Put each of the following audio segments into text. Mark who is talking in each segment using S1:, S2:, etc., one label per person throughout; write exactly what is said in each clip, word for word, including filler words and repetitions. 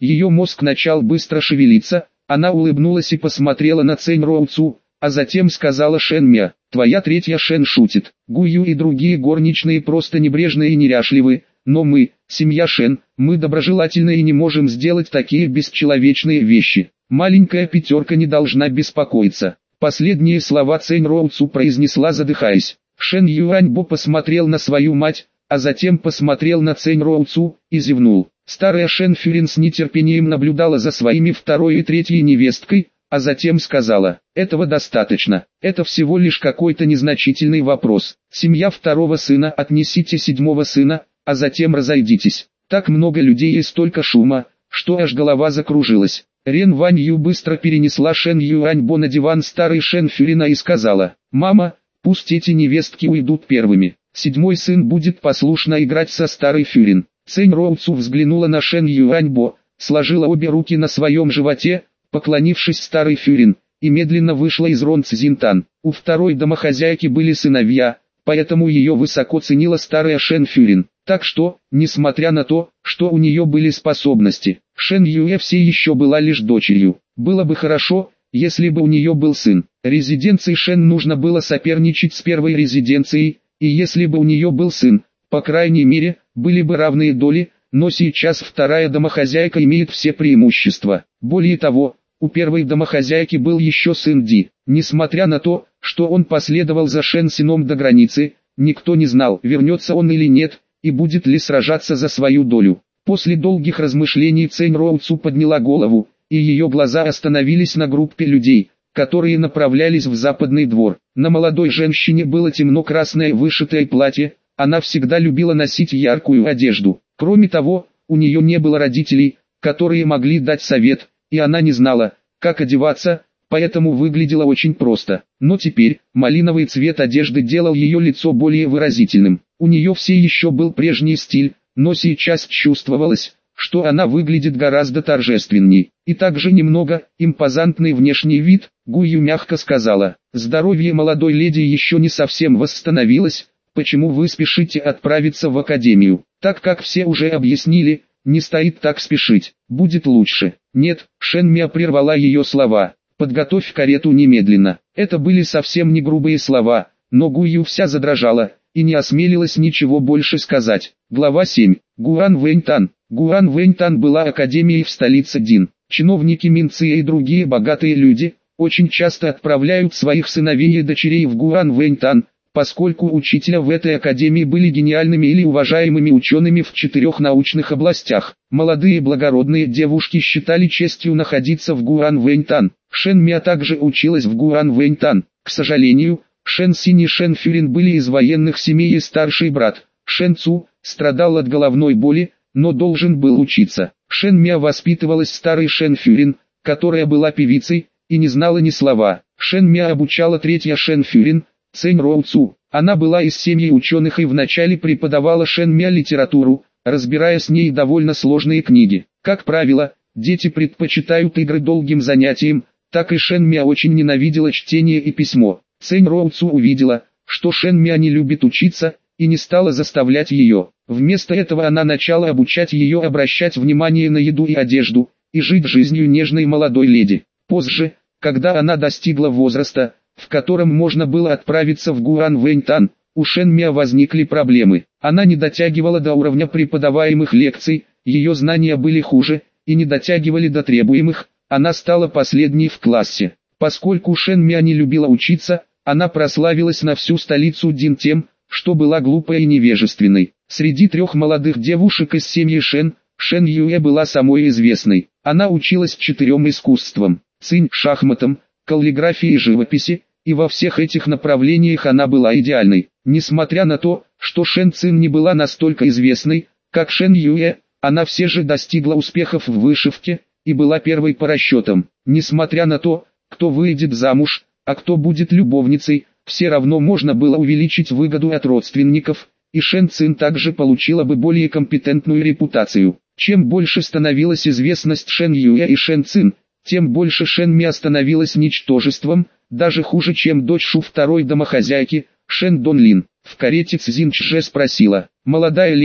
S1: Ее мозг начал быстро шевелиться, она улыбнулась и посмотрела на Цэнь Роуцу, а затем сказала Шэн Мя: «Твоя третья Шэн шутит. Гую и другие горничные просто небрежны и неряшливы, но мы, семья Шэн, мы доброжелательны и не можем сделать такие бесчеловечные вещи. Маленькая пятерка не должна беспокоиться». Последние слова Цэнь Роуцу произнесла, задыхаясь. Шэн Юаньбо посмотрел на свою мать, а затем посмотрел на Цэнь Роуцу и зевнул. Старая Шэн Фюрин с нетерпением наблюдала за своими второй и третьей невесткой, а затем сказала: «Этого достаточно, это всего лишь какой-то незначительный вопрос. Семья второго сына, отнесите седьмого сына, а затем разойдитесь». Так много людей и столько шума, что аж голова закружилась. Рен Вань Ю быстро перенесла Шэн Юаньбо на диван старой Шэн Фюрина и сказала: «Мама, пусть эти невестки уйдут первыми. Седьмой сын будет послушно играть со старой Фюрин». Цэнь Роуцу взглянула на Шэн Юаньбо, сложила обе руки на своем животе, поклонившись старой Фюрин, и медленно вышла из Рон Цзинтан. У второй домохозяйки были сыновья, поэтому ее высоко ценила старая Шэн Фюрин. Так что, несмотря на то, что у нее были способности, Шэн Юэ все еще была лишь дочерью. Было бы хорошо, если бы у нее был сын. Резиденции Шэн нужно было соперничать с первой резиденцией, и если бы у нее был сын, по крайней мере, были бы равные доли, но сейчас вторая домохозяйка имеет все преимущества. Более того, у первой домохозяйки был еще сын Ди. Несмотря на то, что он последовал за Шэн Сином до границы, никто не знал, вернется он или нет, и будет ли сражаться за свою долю. После долгих размышлений Цэнь Роуцу подняла голову, и ее глаза остановились на группе людей, которые направлялись в западный двор. На молодой женщине было темно-красное вышитое платье, она всегда любила носить яркую одежду. Кроме того, у нее не было родителей, которые могли дать совет, и она не знала, как одеваться, поэтому выглядела очень просто. Но теперь, малиновый цвет одежды делал ее лицо более выразительным. У нее все еще был прежний стиль, но сейчас чувствовалось, что она выглядит гораздо торжественней. И также немного импозантный внешний вид. Гую мягко сказала: «Здоровье молодой леди еще не совсем восстановилось, почему вы спешите отправиться в академию? Так как все уже объяснили, не стоит так спешить, будет лучше». «Нет», Шэн Мя прервала ее слова, «подготовь карету немедленно». Это были совсем не грубые слова, но Гую вся задрожала и не осмелилась ничего больше сказать. Глава семь. Гуан Вэньтан. Гуан Вэньтан была академией в столице Дин. Чиновники Минция и другие богатые люди очень часто отправляют своих сыновей и дочерей в Гуан Вэньтан, поскольку учителя в этой академии были гениальными или уважаемыми учеными в четырех научных областях. Молодые благородные девушки считали честью находиться в Гуан Вэньтан. Шэн Мя также училась в Гуан Вэньтан. К сожалению, Шэн Синь и Шэн Фюрин были из военных семей, и старший брат, Шэн Цу, страдал от головной боли, но должен был учиться. Шэн Мя воспитывалась старой Шэн Фюрин, которая была певицей, и не знала ни слова. Шэн Мя обучала третья Шэн Фюрин, Цэнь Роуцу. Она была из семьи ученых и вначале преподавала Шэн Мя литературу, разбирая с ней довольно сложные книги. Как правило, дети предпочитают игры долгим занятиям, так и Шэн Мя очень ненавидела чтение и письмо. Цэнь Роуцу увидела, что Шэн Мя не любит учиться, и не стала заставлять ее. Вместо этого она начала обучать ее обращать внимание на еду и одежду, и жить жизнью нежной молодой леди. Позже, когда она достигла возраста, в котором можно было отправиться в Гуан Вэньтан, у Шэн Мя возникли проблемы. Она не дотягивала до уровня преподаваемых лекций, ее знания были хуже, и не дотягивали до требуемых, она стала последней в классе. Поскольку Шэн Мя не любила учиться, она прославилась на всю столицу Дин тем, что была глупой и невежественной. Среди трех молодых девушек из семьи Шэн, Шэн Юэ была самой известной. Она училась четырем искусствам: цинь, шахматам, каллиграфии и живописи, и во всех этих направлениях она была идеальной. Несмотря на то, что Шэн Цин не была настолько известной, как Шэн Юэ, она все же достигла успехов в вышивке, и была первой по расчетам. Несмотря на то, кто выйдет замуж, а кто будет любовницей, все равно можно было увеличить выгоду от родственников, и Шэн Цин также получила бы более компетентную репутацию. Чем больше становилась известность Шэн Юэ и Шэн Цин, тем больше Шэн Мя становилась ничтожеством, даже хуже, чем дочь Шу второй домохозяйки, Шэн Донлин. В карете Цзин Чже спросила: «Молодая леди,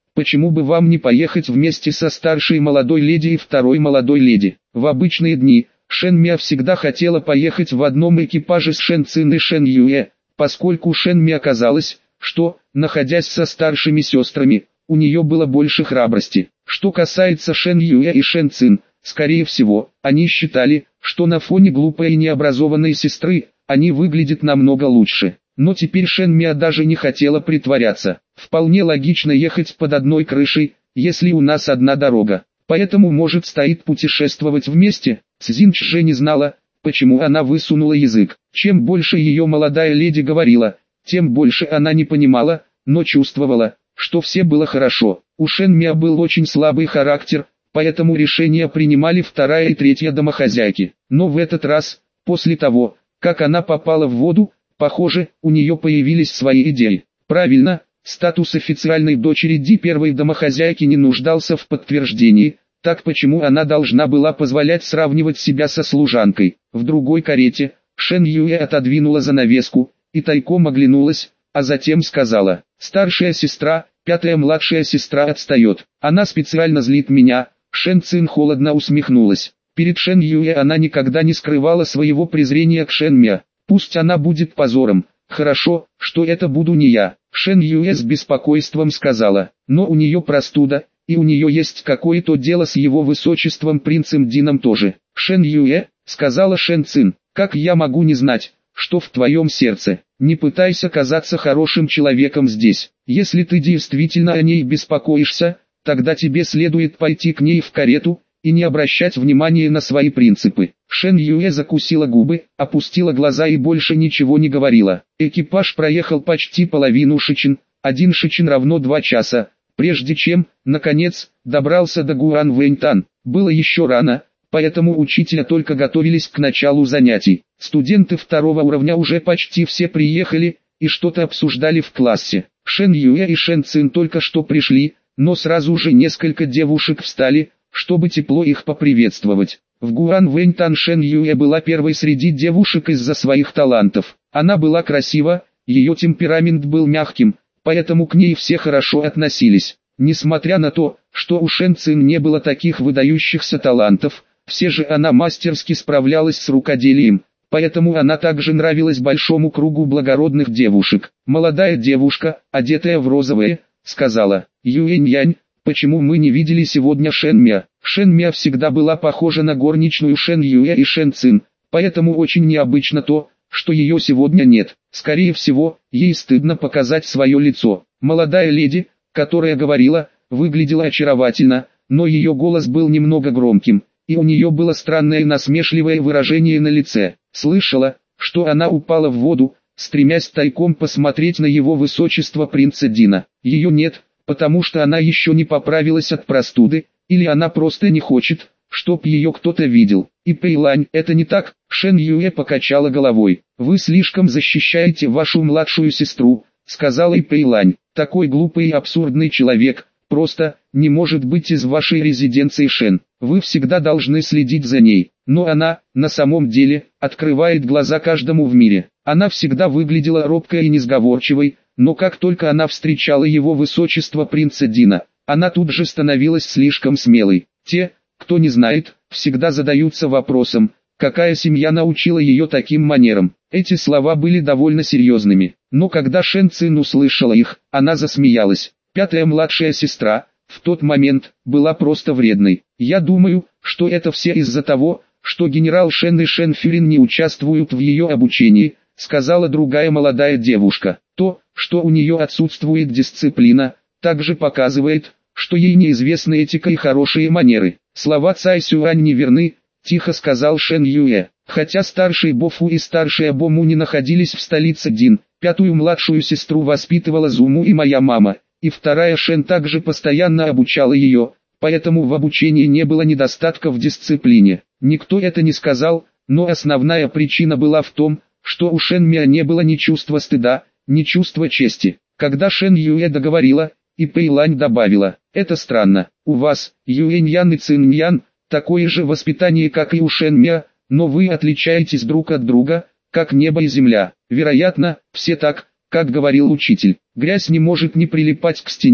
S1: почему бы вам не поехать вместе со старшей молодой леди и второй молодой леди? В обычные дни, Шэн Мя всегда хотела поехать в одном экипаже с Шэн Цин и Шэн Юэ, поскольку Шэн Мя казалось, что, находясь со старшими сестрами, у нее было больше храбрости. Что касается Шэн Юэ и Шэн Цин, скорее всего, они считали, что на фоне глупой и необразованной сестры, они выглядят намного лучше. Но теперь Шэн Мя даже не хотела притворяться. Вполне логично ехать под одной крышей, если у нас одна дорога. Поэтому может стоит путешествовать вместе. Цзин Чжэ не знала, почему она высунула язык. Чем больше ее молодая леди говорила, тем больше она не понимала, но чувствовала, что все было хорошо. У Шэн Мя был очень слабый характер, поэтому решения принимали вторая и третья домохозяйки. Но в этот раз, после того, как она попала в воду, похоже, у нее появились свои идеи. Правильно, статус официальной дочери Ди первой домохозяйки не нуждался в подтверждении, так почему она должна была позволять сравнивать себя со служанкой? В другой карете, Шэн Юэ отодвинула занавеску, и тайком оглянулась, а затем сказала: «Старшая сестра, пятая младшая сестра отстает. Она специально злит меня». Шэн Цин холодно усмехнулась. Перед Шэн Юэ она никогда не скрывала своего презрения к Шэн Мя. Пусть она будет позором, хорошо, что это буду не я. Шэн Юэ с беспокойством сказала: «Но у нее простуда, и у нее есть какое-то дело с его высочеством принцем Дином тоже». «Шэн Юэ», — сказала Шэн Цин, — «как я могу не знать, что в твоем сердце? Не пытайся казаться хорошим человеком здесь. Если ты действительно о ней беспокоишься, тогда тебе следует пойти к ней в карету, и не обращать внимания на свои принципы». Шэн Юэ закусила губы, опустила глаза и больше ничего не говорила. Экипаж проехал почти половину шичин, один шичин равно два часа, прежде чем, наконец, добрался до Гуанвэньтан. Было еще рано, поэтому учителя только готовились к началу занятий. Студенты второго уровня уже почти все приехали, и что-то обсуждали в классе. Шэн Юэ и Шэн Цин только что пришли, но сразу же несколько девушек встали, чтобы тепло их поприветствовать. В Гуанвэньтан Шэн Юэ была первой среди девушек из-за своих талантов. Она была красива, ее темперамент был мягким, поэтому к ней все хорошо относились. Несмотря на то, что у Шэн Цин не было таких выдающихся талантов, все же она мастерски справлялась с рукоделием, поэтому она также нравилась большому кругу благородных девушек. Молодая девушка, одетая в розовое, сказала: «Юэнь-янь, почему мы не видели сегодня Шэн Мя?» Шэн Мя всегда была похожа на горничную Шэн Юэ и Шэн Цин, поэтому очень необычно то, что ее сегодня нет. Скорее всего, ей стыдно показать свое лицо. Молодая леди, которая говорила, выглядела очаровательно, но ее голос был немного громким, и у нее было странное насмешливое выражение на лице. Слышала, что она упала в воду, стремясь тайком посмотреть на его высочество принца Дина. Ее нет, потому что она еще не поправилась от простуды, или она просто не хочет, чтоб ее кто-то видел. И Пэйлань, это не так. Шэн Юэ покачала головой. «Вы слишком защищаете вашу младшую сестру», — сказала и Пэйлань. «Такой глупый и абсурдный человек, просто, не может быть из вашей резиденции Шэн. Вы всегда должны следить за ней». Но она, на самом деле, открывает глаза каждому в мире. Она всегда выглядела робкой и несговорчивой, но как только она встречала его высочество принца Дина, она тут же становилась слишком смелой. Те, кто не знает, всегда задаются вопросом, какая семья научила ее таким манерам. Эти слова были довольно серьезными, но когда Шэн Цин услышала их, она засмеялась. Пятая младшая сестра, в тот момент, была просто вредной. «Я думаю, что это все из-за того, что генерал Шэн и Шэн Фюрин не участвуют в ее обучении», сказала другая молодая девушка. «То, что у нее отсутствует дисциплина, также показывает, что ей неизвестны этика и хорошие манеры». «Слова Цай Сюань не верны», — тихо сказал Шэн Юэ. Хотя старший Бофу и старшая Бому не находились в столице Дин, пятую младшую сестру воспитывала Зуму и моя мама, и вторая Шэн также постоянно обучала ее, поэтому в обучении не было недостатка в дисциплине. Никто это не сказал, но основная причина была в том, что у Шэн Мя не было ни чувства стыда, ни чувства чести. Когда Шэн Юэ договорила, и Пэйлань добавила: «Это странно, у вас, Юэнь-ян и Цинь-ян, такое же воспитание, как и у Шэн Мя, но вы отличаетесь друг от друга, как небо и земля. Вероятно, все так, как говорил учитель. Грязь не может не прилипать к стене,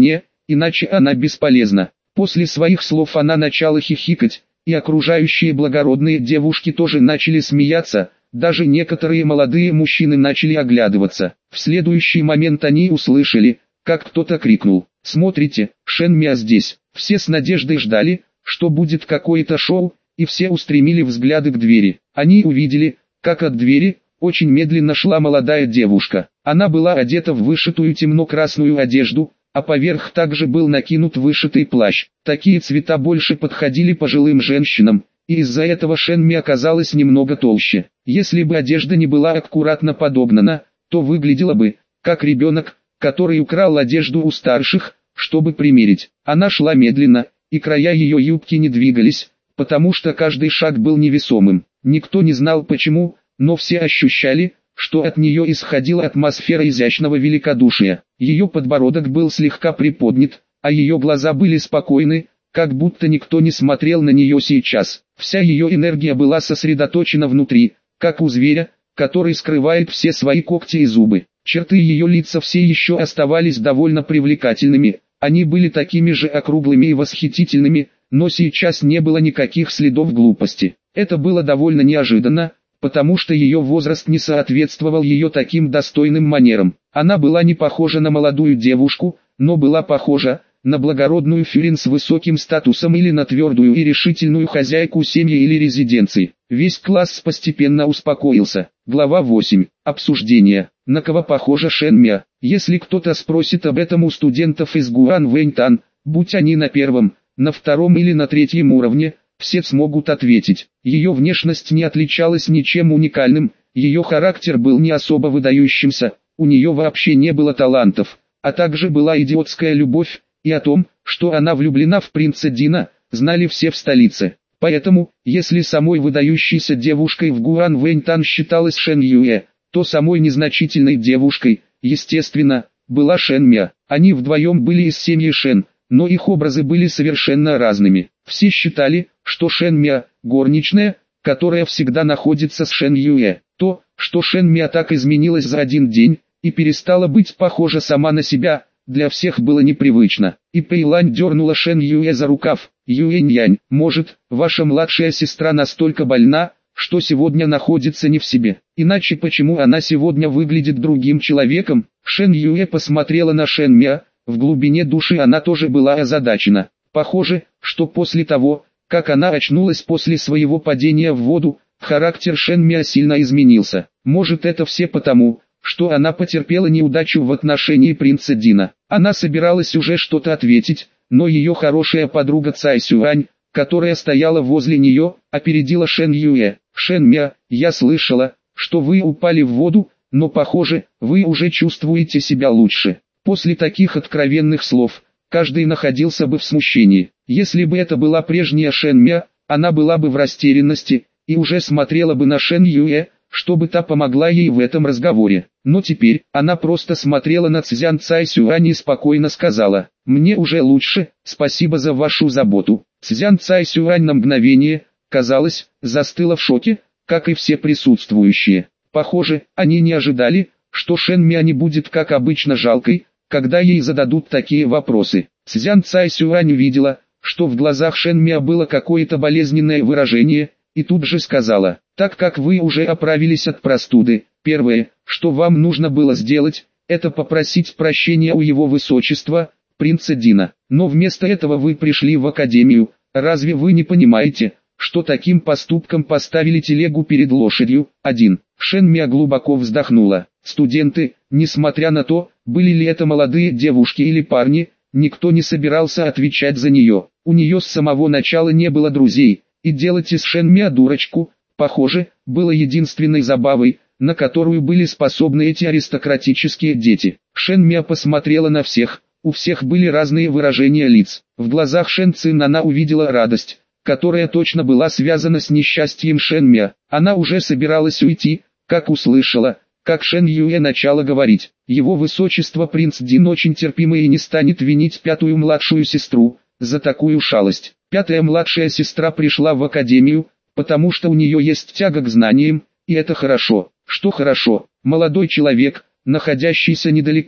S1: иначе она бесполезна. После своих слов она начала хихикать, и окружающие благородные девушки тоже начали смеяться, даже некоторые молодые мужчины начали оглядываться. В следующий момент они услышали, как кто-то крикнул: «Смотрите, Шен Мя здесь!» Все с надеждой ждали, что будет какое-то шоу, и все устремили взгляды к двери. Они увидели, как от двери очень медленно шла молодая девушка. Она была одета в вышитую темно-красную одежду, а поверх также был накинут вышитый плащ. Такие цвета больше подходили пожилым женщинам, и из-за этого Шен Ми оказалась немного толще. Если бы одежда не была аккуратно подогнана, то выглядела бы, как ребенок, который украл одежду у старших, чтобы примерить. Она шла медленно, и края ее юбки не двигались, потому что каждый шаг был невесомым. Никто не знал почему, но все ощущали, что от нее исходила атмосфера изящного великодушия. Ее подбородок был слегка приподнят, а ее глаза были спокойны, как будто никто не смотрел на нее сейчас. Вся ее энергия была сосредоточена внутри, как у зверя, который скрывает все свои когти и зубы. Черты ее лица все еще оставались довольно привлекательными, они были такими же округлыми и восхитительными, но сейчас не было никаких следов глупости. Это было довольно неожиданно, потому что ее возраст не соответствовал ее таким достойным манерам. Она была не похожа на молодую девушку, но была похожа на благородную фюрин с высоким статусом или на твердую и решительную хозяйку семьи или резиденции. Весь класс постепенно успокоился. Глава восемь. Обсуждение. На кого похожа Шен Мя? Если кто-то спросит об этом у студентов из Гуан Вэньтан, будь они на первом, на втором или на третьем уровне, все смогут ответить. Ее внешность не отличалась ничем уникальным, ее характер был не особо выдающимся, у нее вообще не было талантов, а также была идиотская любовь, и о том, что она влюблена в принца Дина, знали все в столице. Поэтому, если самой выдающейся девушкой в Гуан Вэньтан считалась Шен Юэ, то самой незначительной девушкой, естественно, была Шен Мя. Они вдвоем были из семьи Шен, но их образы были совершенно разными. Все считали, что Шен Мя – горничная, которая всегда находится с Шен Юэ. То, что Шен Мя так изменилась за один день, и перестала быть похожа сама на себя, для всех было непривычно. И Пэйлань дернула Шен Юэ за рукав. «Юэнь-янь, может, ваша младшая сестра настолько больна, что сегодня находится не в себе? Иначе почему она сегодня выглядит другим человеком?» Шен Юэ посмотрела на Шен Мя, в глубине души она тоже была озадачена. Похоже, что после того, как она очнулась после своего падения в воду, характер Шен Мя сильно изменился. Может, это все потому, что она потерпела неудачу в отношении принца Дина. Она собиралась уже что-то ответить, но ее хорошая подруга Цай Сюань, которая стояла возле нее, опередила Шен Юэ. «Шен Мя, я слышала, что вы упали в воду, но похоже, вы уже чувствуете себя лучше». После таких откровенных слов, каждый находился бы в смущении. Если бы это была прежняя Шен Мя, она была бы в растерянности, и уже смотрела бы на Шен Юэ, чтобы та помогла ей в этом разговоре. Но теперь, она просто смотрела на Цзян Цай Сюань и спокойно сказала: «Мне уже лучше, спасибо за вашу заботу». Цзян Цай Сюань на мгновение, казалось, застыла в шоке, как и все присутствующие. Похоже, они не ожидали, что Шен Мя не будет как обычно жалкой, когда ей зададут такие вопросы. Цзян Цай Сюань увидела, что в глазах Шен Мя было какое-то болезненное выражение, и тут же сказала: «Так как вы уже оправились от простуды, первое, что вам нужно было сделать, это попросить прощения у его высочества, принца Дина. Но вместо этого вы пришли в академию. Разве вы не понимаете, что таким поступком поставили телегу перед лошадью?» один. Шен Мя глубоко вздохнула. Студенты, несмотря на то, были ли это молодые девушки или парни, никто не собирался отвечать за нее. У нее с самого начала не было друзей, и делать из Шен Мя дурочку, похоже, было единственной забавой, на которую были способны эти аристократические дети. Шен Мя посмотрела на всех, у всех были разные выражения лиц. В глазах Шен Цин она увидела радость, которая точно была связана с несчастьем Шен Мя. Она уже собиралась уйти, как услышала, как Шен Юэ начала говорить: «Его высочество принц Дин очень терпимый и не станет винить пятую младшую сестру за такую шалость. Пятая младшая сестра пришла в академию, потому что у нее есть тяга к знаниям, и это хорошо». «Что хорошо?» Молодой человек, находящийся недалеко,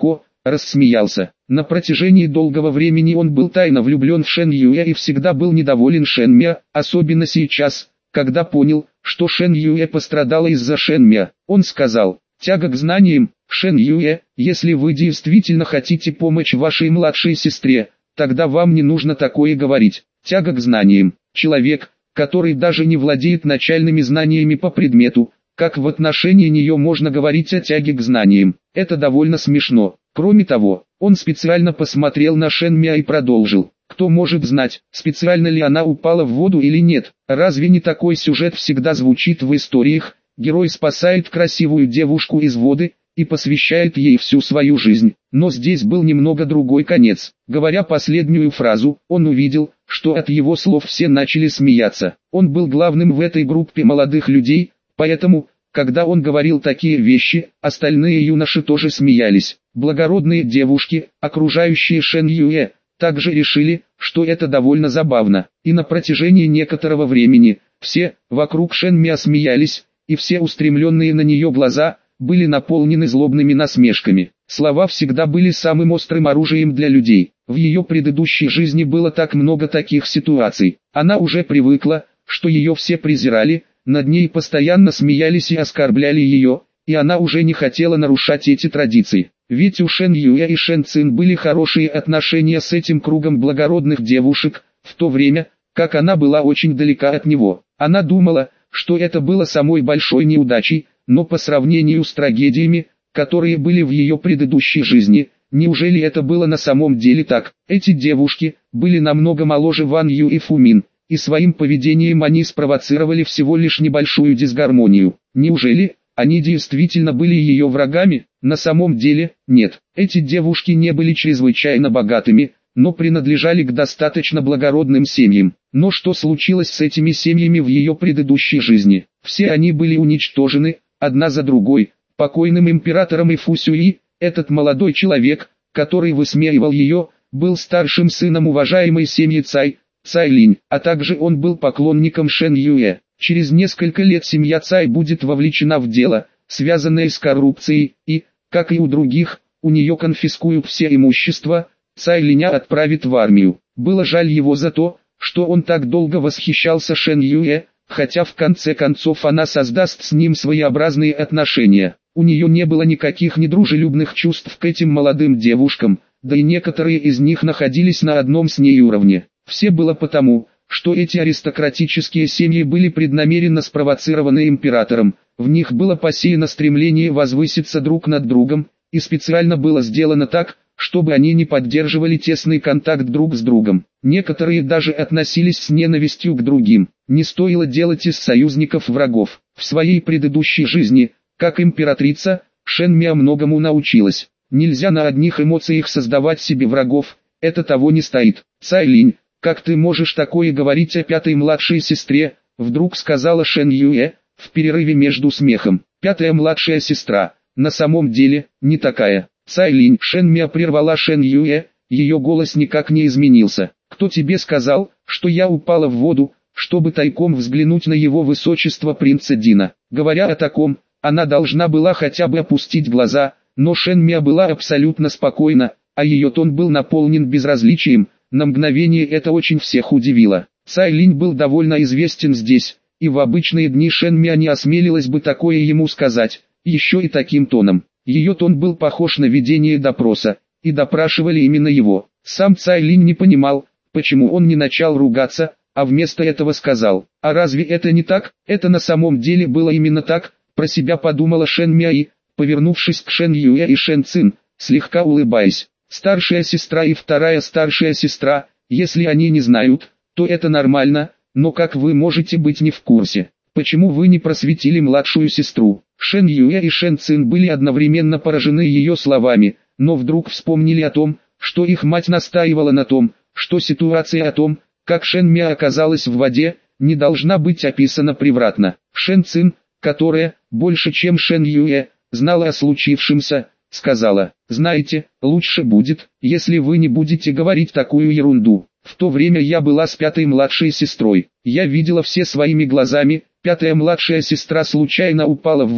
S1: рассмеялся. На протяжении долгого времени он был тайно влюблен в Шэн Юэ и всегда был недоволен Шэн Мя, особенно сейчас, когда понял, что Шэн Юэ пострадала из-за Шэн Мя. Он сказал: «Тяга к знаниям, Шэн Юэ, если вы действительно хотите помочь вашей младшей сестре, тогда вам не нужно такое говорить. Тяга к знаниям. Человек, который даже не владеет начальными знаниями по предмету, как в отношении нее можно говорить о тяге к знаниям? Это довольно смешно». Кроме того, он специально посмотрел на Шэн Мя и продолжил: «Кто может знать, специально ли она упала в воду или нет? Разве не такой сюжет всегда звучит в историях? Герой спасает красивую девушку из воды и посвящает ей всю свою жизнь». Но здесь был немного другой конец. Говоря последнюю фразу, он увидел, что от его слов все начали смеяться. Он был главным в этой группе молодых людей, поэтому, когда он говорил такие вещи, остальные юноши тоже смеялись. Благородные девушки, окружающие Шэн Юэ, также решили, что это довольно забавно. И на протяжении некоторого времени, все вокруг Шэн Мя смеялись, и все устремленные на нее глаза были наполнены злобными насмешками. Слова всегда были самым острым оружием для людей. В ее предыдущей жизни было так много таких ситуаций. Она уже привыкла, что ее все презирали, над ней постоянно смеялись и оскорбляли ее, и она уже не хотела нарушать эти традиции. Ведь у Шэн Юэ и Шэн Цин были хорошие отношения с этим кругом благородных девушек, в то время, как она была очень далека от него. Она думала, что это было самой большой неудачей, но по сравнению с трагедиями, которые были в ее предыдущей жизни, неужели это было на самом деле так? Эти девушки были намного моложе Ван Ю и Фу Мин, и своим поведением они спровоцировали всего лишь небольшую дисгармонию. Неужели они действительно были ее врагами? На самом деле, нет. Эти девушки не были чрезвычайно богатыми, но принадлежали к достаточно благородным семьям. Но что случилось с этими семьями в ее предыдущей жизни? Все они были уничтожены, одна за другой, покойным императором. И Фу Сюи, этот молодой человек, который высмеивал ее, был старшим сыном уважаемой семьи Цай, Цай Линь, а также он был поклонником Шэн Юэ. Через несколько лет семья Цай будет вовлечена в дело, связанное с коррупцией, и, как и у других, у нее конфискуют все имущество. Цай Линя отправит в армию. Было жаль его за то, что он так долго восхищался Шэн Юэ, хотя в конце концов она создаст с ним своеобразные отношения. У нее не было никаких недружелюбных чувств к этим молодым девушкам, да и некоторые из них находились на одном с ней уровне. Все было потому, что эти аристократические семьи были преднамеренно спровоцированы императором, в них было посеяно стремление возвыситься друг над другом, и специально было сделано так, чтобы они не поддерживали тесный контакт друг с другом. Некоторые даже относились с ненавистью к другим. Не стоило делать из союзников врагов. В своей предыдущей жизни, как императрица, Шэн Мя многому научилась. Нельзя на одних эмоциях создавать себе врагов, это того не стоит. Цай Линь, как ты можешь такое говорить о пятой младшей сестре, вдруг сказала Шэн Юэ, в перерыве между смехом. Пятая младшая сестра, на самом деле, не такая. Цай Линь. Шэн Мя прервала Шэн Юэ, ее голос никак не изменился. Кто тебе сказал, что я упала в воду, чтобы тайком взглянуть на его высочество принца Дина? Говоря о таком, она должна была хотя бы опустить глаза, но Шэн Мя была абсолютно спокойна, а ее тон был наполнен безразличием. На мгновение это очень всех удивило. Цай Линь был довольно известен здесь, и в обычные дни Шэн Мя не осмелилась бы такое ему сказать, еще и таким тоном. Ее тон был похож на ведение допроса, и допрашивали именно его. Сам Цай Линь не понимал, почему он не начал ругаться, а вместо этого сказал: «А разве это не так? Это на самом деле было именно так», про себя подумала Шэн Мя и, повернувшись к Шэн Юэ и Шэн Цин, слегка улыбаясь: «Старшая сестра и вторая старшая сестра, если они не знают, то это нормально, но как вы можете быть не в курсе? Почему вы не просветили младшую сестру?» Шэн Юэ и Шэн Цин были одновременно поражены ее словами, но вдруг вспомнили о том, что их мать настаивала на том, что ситуация о том, как Шэн Мя оказалась в воде, не должна быть описана превратно. Шэн Цин, которая, больше чем Шэн Юэ, знала о случившемся, сказала: «Знаете, лучше будет, если вы не будете говорить такую ерунду. В то время я была с пятой младшей сестрой. Я видела все своими глазами, пятая младшая сестра случайно упала в воду,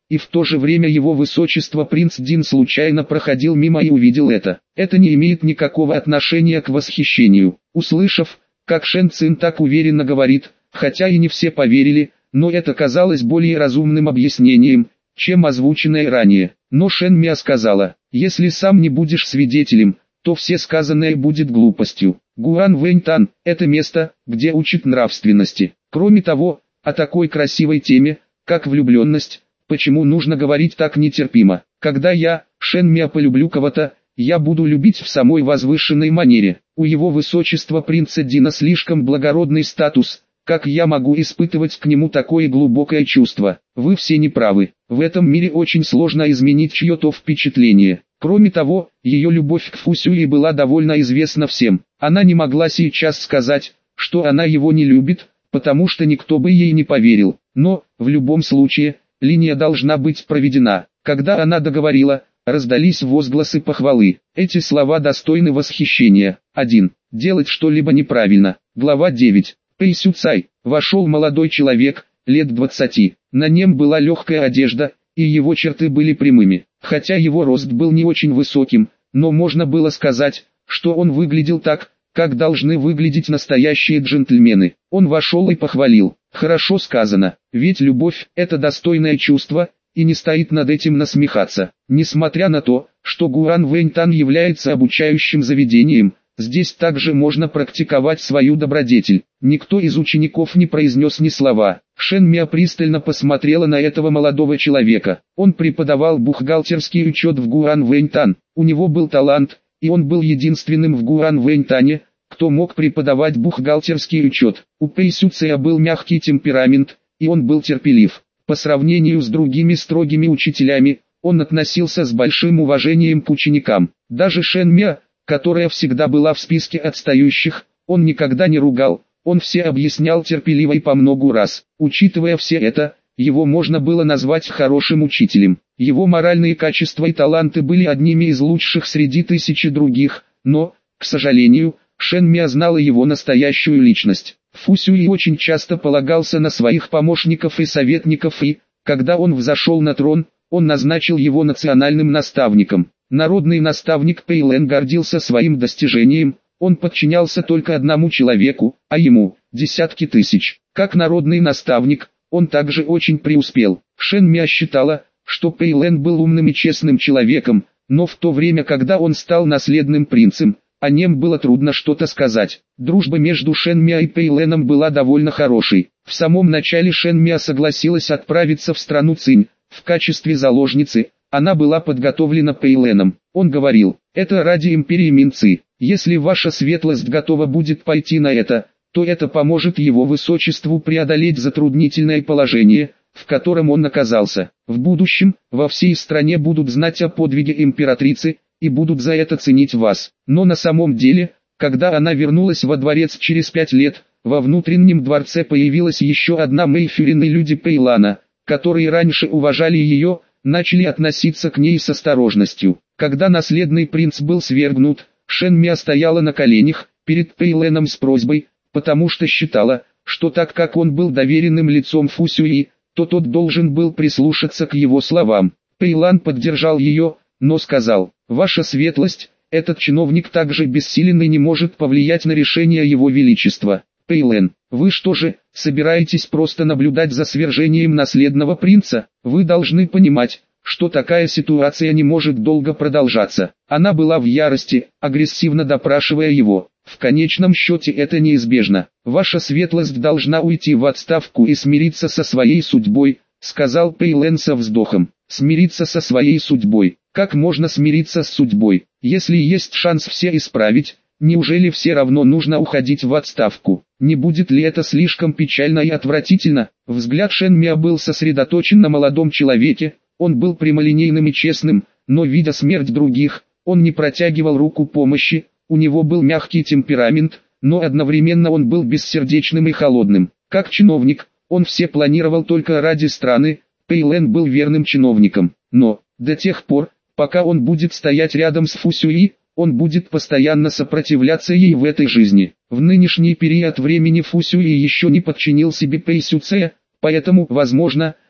S1: и в то же время его высочество принц Дин случайно проходил мимо и увидел это. Это не имеет никакого отношения к восхищению. Услышав, как Шэн Цин так уверенно говорит, хотя и не все поверили, но это казалось более разумным объяснением, чем озвученное ранее. Но Шэн Мя сказала, если сам не будешь свидетелем, то все сказанное будет глупостью. Гуан Вэньтан – это место, где учат нравственности. Кроме того, о такой красивой теме, как влюбленность, почему нужно говорить так нетерпимо? Когда я, Шэн Мя, полюблю кого-то, я буду любить в самой возвышенной манере. У его высочества принца Дина слишком благородный статус, как я могу испытывать к нему такое глубокое чувство? Вы все неправы. В этом мире очень сложно изменить чье-то впечатление. Кроме того, ее любовь к Фу Сюи была довольно известна всем. Она не могла сейчас сказать, что она его не любит, потому что никто бы ей не поверил. Но, в любом случае, линия должна быть проведена. Когда она договорила, раздались возгласы похвалы. Эти слова достойны восхищения. один. Делать что-либо неправильно. Глава девять. Пэй Сю Цай. Вошел молодой человек, лет двадцати. На нем была легкая одежда, и его черты были прямыми. Хотя его рост был не очень высоким, но можно было сказать, что он выглядел так, как должны выглядеть настоящие джентльмены. Он вошел и похвалил. Хорошо сказано, ведь любовь – это достойное чувство, и не стоит над этим насмехаться. Несмотря на то, что Гуан Вэньтан является обучающим заведением, здесь также можно практиковать свою добродетель. Никто из учеников не произнес ни слова. Шэн Мя пристально посмотрела на этого молодого человека. Он преподавал бухгалтерский учет в Гуан Вэньтан. У него был талант, и он был единственным в Гуан Вэньтане, кто мог преподавать бухгалтерский учет. У Пэй Сю Цая был мягкий темперамент, и он был терпелив. По сравнению с другими строгими учителями, он относился с большим уважением к ученикам. Даже Шэн Мя, которая всегда была в списке отстающих, он никогда не ругал, он все объяснял терпеливо и по многу раз. Учитывая все это, его можно было назвать хорошим учителем. Его моральные качества и таланты были одними из лучших среди тысячи других, но, к сожалению, Шэн Мя знала его настоящую личность. Фу Сюи очень часто полагался на своих помощников и советников и, когда он взошел на трон, он назначил его национальным наставником. Народный наставник Пэй Лэн гордился своим достижением, он подчинялся только одному человеку, а ему – десятки тысяч. Как народный наставник, он также очень преуспел. Шэн Мя считала, что Пэй Лэн был умным и честным человеком, но в то время, когда он стал наследным принцем, о нем было трудно что-то сказать. Дружба между Шэн Мя и Пэй Лэном была довольно хорошей. В самом начале Шэн Мя согласилась отправиться в страну Цинь, в качестве заложницы. Она была подготовлена Пэй Лэном. Он говорил, это ради империи Минцы. Если ваша светлость готова будет пойти на это, то это поможет его высочеству преодолеть затруднительное положение, в котором он оказался. В будущем, во всей стране будут знать о подвиге императрицы, и будут за это ценить вас. Но на самом деле, когда она вернулась во дворец через пять лет, во внутреннем дворце появилась еще одна Мэйфюрин, и люди Пэйлана, которые раньше уважали ее, начали относиться к ней с осторожностью. Когда наследный принц был свергнут, Шэн Мя стояла на коленях перед Пэй Лэном с просьбой, потому что считала, что так как он был доверенным лицом Фу Сюи, то тот должен был прислушаться к его словам. Пэй Лан поддержал ее, но сказал, «Ваша светлость, этот чиновник также бессилен и не может повлиять на решение его величества. Пэй Лэн, вы что же, собираетесь просто наблюдать за свержением наследного принца? Вы должны понимать, что такая ситуация не может долго продолжаться». Она была в ярости, агрессивно допрашивая его. «В конечном счете это неизбежно. Ваша светлость должна уйти в отставку и смириться со своей судьбой», сказал Пэй Лэн со вздохом. «Смириться со своей судьбой. Как можно смириться с судьбой, если есть шанс все исправить? Неужели все равно нужно уходить в отставку? Не будет ли это слишком печально и отвратительно?» Взгляд Шэн Мя был сосредоточен на молодом человеке, он был прямолинейным и честным, но видя смерть других, он не протягивал руку помощи, у него был мягкий темперамент, но одновременно он был бессердечным и холодным. Как чиновник, он все планировал только ради страны. Пэй Лэн был верным чиновником, но, до тех пор, пока он будет стоять рядом с Фу Сюи, он будет постоянно сопротивляться ей в этой жизни. В нынешний период времени Фу Сюи еще не подчинил себе Пэй Сю Цэ, поэтому, возможно,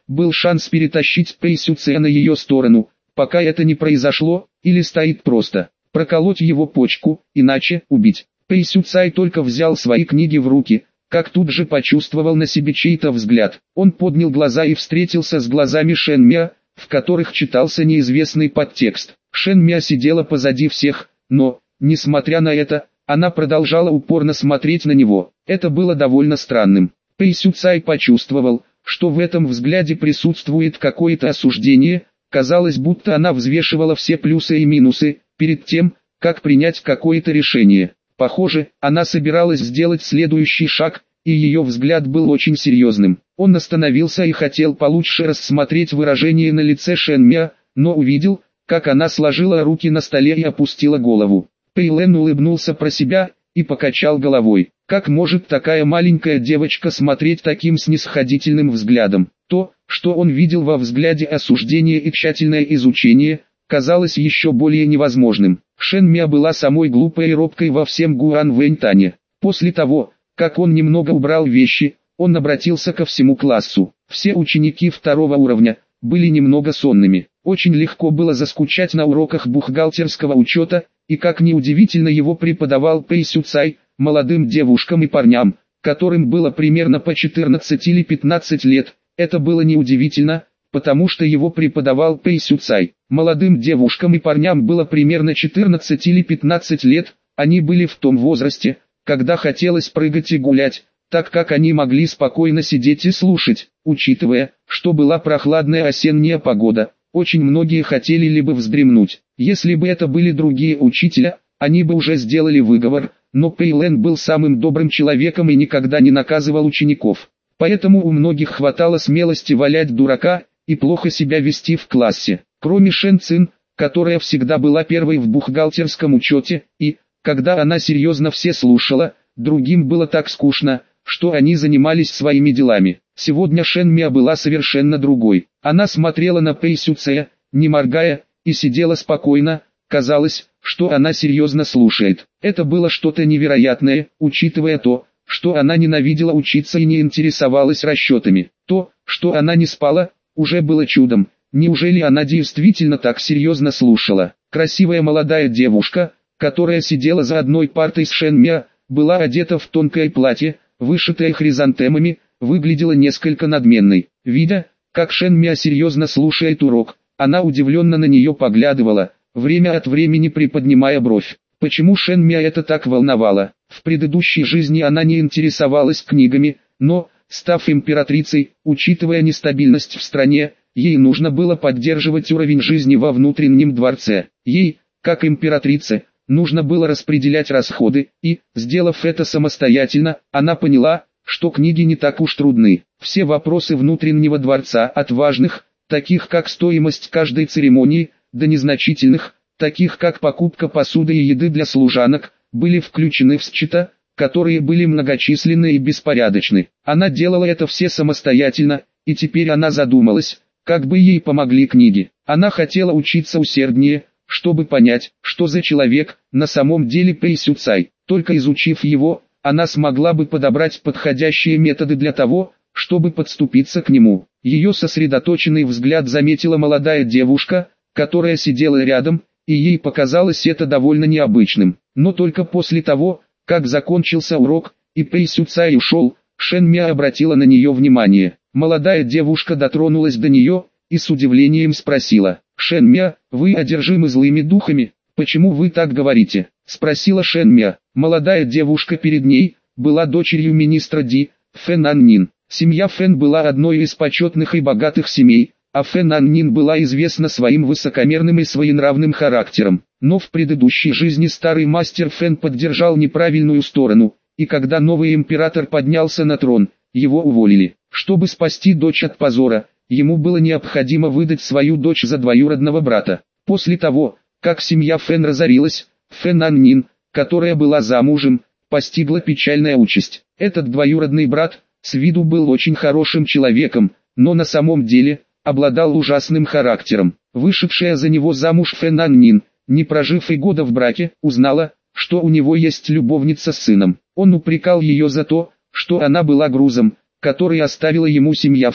S1: был шанс перетащить Пэй Сюцая на ее сторону, пока это не произошло, или стоит просто проколоть его почку, иначе убить. Пэй Сюцай только взял свои книги в руки, как тут же почувствовал на себе чей-то взгляд. Он поднял глаза и встретился с глазами Шэн Мя, в которых читался неизвестный подтекст. Шэн Мя сидела позади всех, но, несмотря на это, она продолжала упорно смотреть на него. Это было довольно странным. Пэй Сюцай почувствовал, что в этом взгляде присутствует какое-то осуждение. Казалось, будто она взвешивала все плюсы и минусы, перед тем, как принять какое-то решение. Похоже, она собиралась сделать следующий шаг, и ее взгляд был очень серьезным. Он остановился и хотел получше рассмотреть выражение на лице Шэн Мя, но увидел, как она сложила руки на столе и опустила голову. Пэй Лэн улыбнулся про себя и покачал головой. Как может такая маленькая девочка смотреть таким снисходительным взглядом? То, что он видел во взгляде осуждения и тщательное изучение, казалось еще более невозможным. Шэн Мя была самой глупой и робкой во всем Гуанвэньтане. После того, как он немного убрал вещи, он обратился ко всему классу. Все ученики второго уровня были немного сонными. Очень легко было заскучать на уроках бухгалтерского учета, и как ни удивительно его преподавал Пэй Сюцай, молодым девушкам и парням, которым было примерно по четырнадцать или пятнадцать лет. Это было неудивительно, потому что его преподавал Пэй Сюцай. Молодым девушкам и парням было примерно четырнадцать или пятнадцать лет, они были в том возрасте, когда хотелось прыгать и гулять, так как они могли спокойно сидеть и слушать. Учитывая, что была прохладная осенняя погода, очень многие хотели либо вздремнуть. Если бы это были другие учителя, они бы уже сделали выговор, но Пэй Лэн был самым добрым человеком и никогда не наказывал учеников. Поэтому у многих хватало смелости валять дурака и плохо себя вести в классе. Кроме Шэн Цин, которая всегда была первой в бухгалтерском учете, и, когда она серьезно все слушала, другим было так скучно, что они занимались своими делами. Сегодня Шэн Мя была совершенно другой. Она смотрела на Пэй Сюцая, не моргая, и сидела спокойно. Казалось, что она серьезно слушает. Это было что-то невероятное, учитывая то, что она ненавидела учиться и не интересовалась расчетами. То, что она не спала, уже было чудом. Неужели она действительно так серьезно слушала? Красивая молодая девушка, которая сидела за одной партой с Шэн Мя, была одета в тонкое платье, вышитое хризантемами, выглядела несколько надменной. Видя, как Шэн Мя серьезно слушает урок, она удивленно на нее поглядывала, время от времени приподнимая бровь. Почему Шэн Мя это так волновало? В предыдущей жизни она не интересовалась книгами, но, став императрицей, учитывая нестабильность в стране, ей нужно было поддерживать уровень жизни во внутреннем дворце. Ей, как императрице, нужно было распределять расходы, и, сделав это самостоятельно, она поняла, что книги не так уж трудны. Все вопросы внутреннего дворца, от важных, таких как стоимость каждой церемонии, до незначительных, таких как покупка посуды и еды для служанок, были включены в счета, которые были многочисленны и беспорядочны. Она делала это все самостоятельно, и теперь она задумалась, как бы ей помогли книги. Она хотела учиться усерднее, чтобы понять, что за человек на самом деле Пэй Сюцай. Только изучив его, она смогла бы подобрать подходящие методы для того, чтобы подступиться к нему. Ее сосредоточенный взгляд заметила молодая девушка, которая сидела рядом, и ей показалось это довольно необычным. Но только после того, как закончился урок, и Пэй Сюцай ушел, Шэн Мя обратила на нее внимание. Молодая девушка дотронулась до нее и с удивлением спросила: «Шэн Мя, вы одержимы злыми духами? Почему вы так говорите?» — спросила Шэн Мя. Молодая девушка перед ней была дочерью министра Ди, Фэн Аннин. Семья Фэн была одной из почетных и богатых семей, а Фэн Аннин была известна своим высокомерным и своенравным характером. Но в предыдущей жизни старый мастер Фэн поддержал неправильную сторону, и когда новый император поднялся на трон, его уволили. Чтобы спасти дочь от позора, ему было необходимо выдать свою дочь за двоюродного брата. После того, как семья Фэн разорилась, Фэн Аннин, которая была замужем, постигла печальная участь. Этот двоюродный брат, с виду был очень хорошим человеком, но на самом деле, обладал ужасным характером. Вышедшая за него замуж Фэн Аннин, не прожив и года в браке, узнала, что у него есть любовница с сыном. Он упрекал ее за то, что она была грузом, который оставила ему семья Фэн.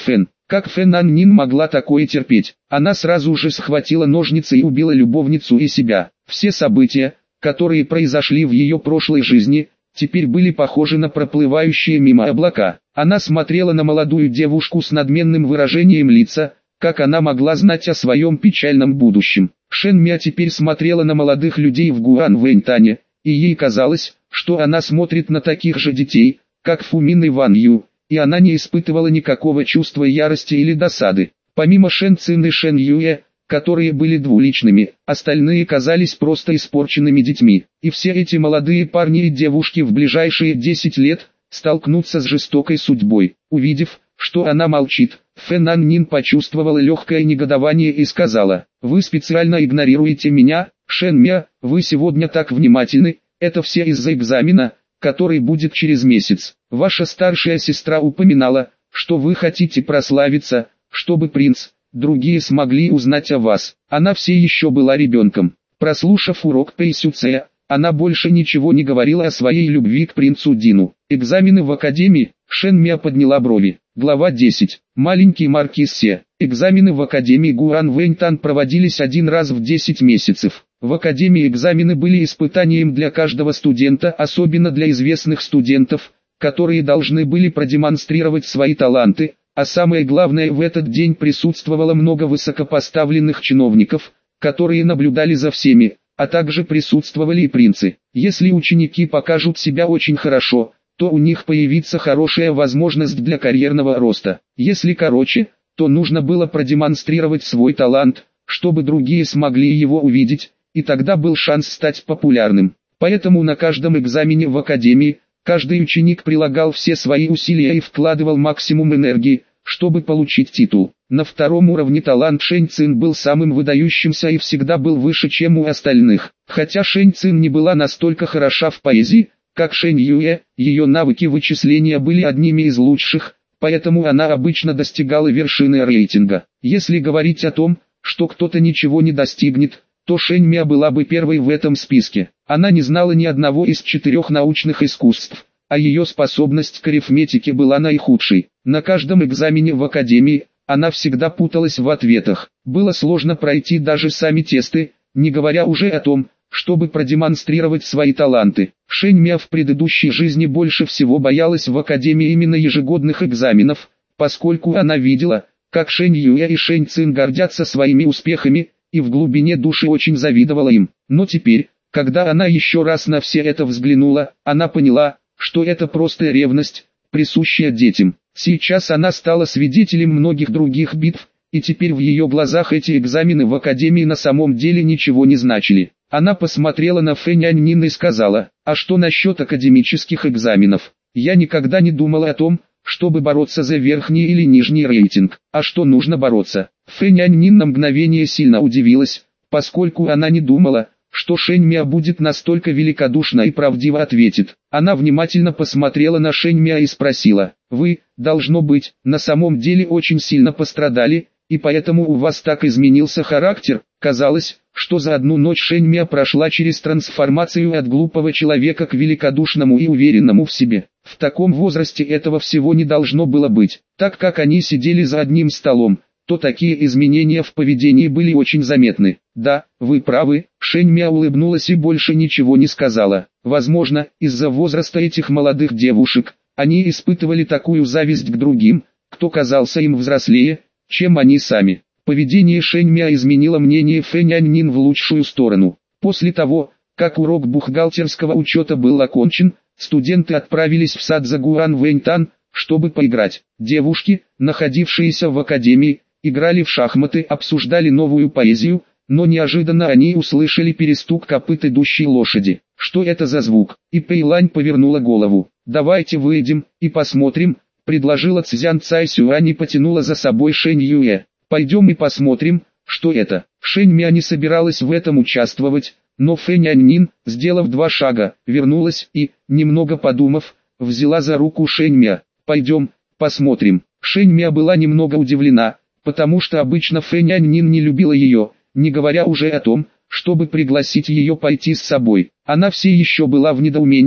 S1: Как Фэн Аннин могла такое терпеть? Она сразу же схватила ножницы и убила любовницу и себя. Все события, которые произошли в ее прошлой жизни, теперь были похожи на проплывающие мимо облака. Она смотрела на молодую девушку с надменным выражением лица, как она могла знать о своем печальном будущем. Шэн Мя теперь смотрела на молодых людей в Гуанвэньтане, и ей казалось, что она смотрит на таких же детей, как Фумин и Ван Ю, и она не испытывала никакого чувства ярости или досады. Помимо Шэн Цин и Шэн Юэ, которые были двуличными, остальные казались просто испорченными детьми. И все эти молодые парни и девушки в ближайшие десять лет столкнутся с жестокой судьбой. Увидев, что она молчит, Фэн Аннин почувствовала легкое негодование и сказала: «Вы специально игнорируете меня, Шэн Мя, вы сегодня так внимательны, это все из-за экзамена, который будет через месяц. Ваша старшая сестра упоминала, что вы хотите прославиться, чтобы принц, другие смогли узнать о вас. Она все еще была ребенком». Прослушав урок Пэйсюцея, она больше ничего не говорила о своей любви к принцу Дину. Экзамены в академии. Шэн Мя подняла брови. Глава десять. Маленький маркиз Се. Экзамены в академии Гуанвэньтан проводились один раз в десять месяцев. В академии экзамены были испытанием для каждого студента, особенно для известных студентов, которые должны были продемонстрировать свои таланты, а самое главное, в этот день присутствовало много высокопоставленных чиновников, которые наблюдали за всеми, а также присутствовали и принцы. Если ученики покажут себя очень хорошо, то у них появится хорошая возможность для карьерного роста. Если короче, то нужно было продемонстрировать свой талант, чтобы другие смогли его увидеть, и тогда был шанс стать популярным. Поэтому на каждом экзамене в академии, каждый ученик прилагал все свои усилия и вкладывал максимум энергии, чтобы получить титул. На втором уровне талант Шэнь Цин был самым выдающимся и всегда был выше, чем у остальных. Хотя Шэнь Цин не была настолько хороша в поэзии, как Шэнь Юэ, ее навыки вычисления были одними из лучших, поэтому она обычно достигала вершины рейтинга. Если говорить о том, что кто-то ничего не достигнет, то Шэнь Мя была бы первой в этом списке. Она не знала ни одного из четырех научных искусств, а ее способность к арифметике была наихудшей. На каждом экзамене в академии она всегда путалась в ответах. Было сложно пройти даже сами тесты, не говоря уже о том, чтобы продемонстрировать свои таланты. Шэнь Мя в предыдущей жизни больше всего боялась в академии именно ежегодных экзаменов, поскольку она видела, как Шэнь Юэ и Шэнь Цин гордятся своими успехами, и в глубине души очень завидовала им. Но теперь, когда она еще раз на все это взглянула, она поняла, что это просто ревность, присущая детям. Сейчас она стала свидетелем многих других битв, и теперь в ее глазах эти экзамены в академии на самом деле ничего не значили. Она посмотрела на Фэнь Аннин и сказала: «А что насчет академических экзаменов? Я никогда не думала о том, чтобы бороться за верхний или нижний рейтинг. А что нужно бороться?» Фэнь Аннин на мгновение сильно удивилась, поскольку она не думала, что Шэнь Мя будет настолько великодушна и правдиво ответит. Она внимательно посмотрела на Шэнь Мя и спросила: «Вы, должно быть, на самом деле очень сильно пострадали, и поэтому у вас так изменился характер?» Казалось, что за одну ночь Шэнь Мя прошла через трансформацию от глупого человека к великодушному и уверенному в себе. В таком возрасте этого всего не должно было быть. Так как они сидели за одним столом, то такие изменения в поведении были очень заметны. «Да, вы правы», Шэнь Мя улыбнулась и больше ничего не сказала. Возможно, из-за возраста этих молодых девушек, они испытывали такую зависть к другим, кто казался им взрослее, чем они сами. Поведение Шэнь Мя изменило мнение Фэнь Аннин в лучшую сторону. После того, как урок бухгалтерского учета был окончен, студенты отправились в сад за Гуанвэньтан, чтобы поиграть. Девушки, находившиеся в академии, играли в шахматы, обсуждали новую поэзию, но неожиданно они услышали перестук копыт идущей лошади. «Что это за звук?» И Пэйлань повернула голову. «Давайте выйдем и посмотрим», — предложила Цзян Цай Сюань и потянула за собой Шэнь Юэ. «Пойдем и посмотрим, что это». Шэнь Мя не собиралась в этом участвовать, но Фэнь Аннин, сделав два шага, вернулась и, немного подумав, взяла за руку Шэнь Мя. «Пойдем, посмотрим». Шэнь Мя была немного удивлена, потому что обычно Фэнь Аннин не любила ее, не говоря уже о том, чтобы пригласить ее пойти с собой. Она все еще была в недоумении,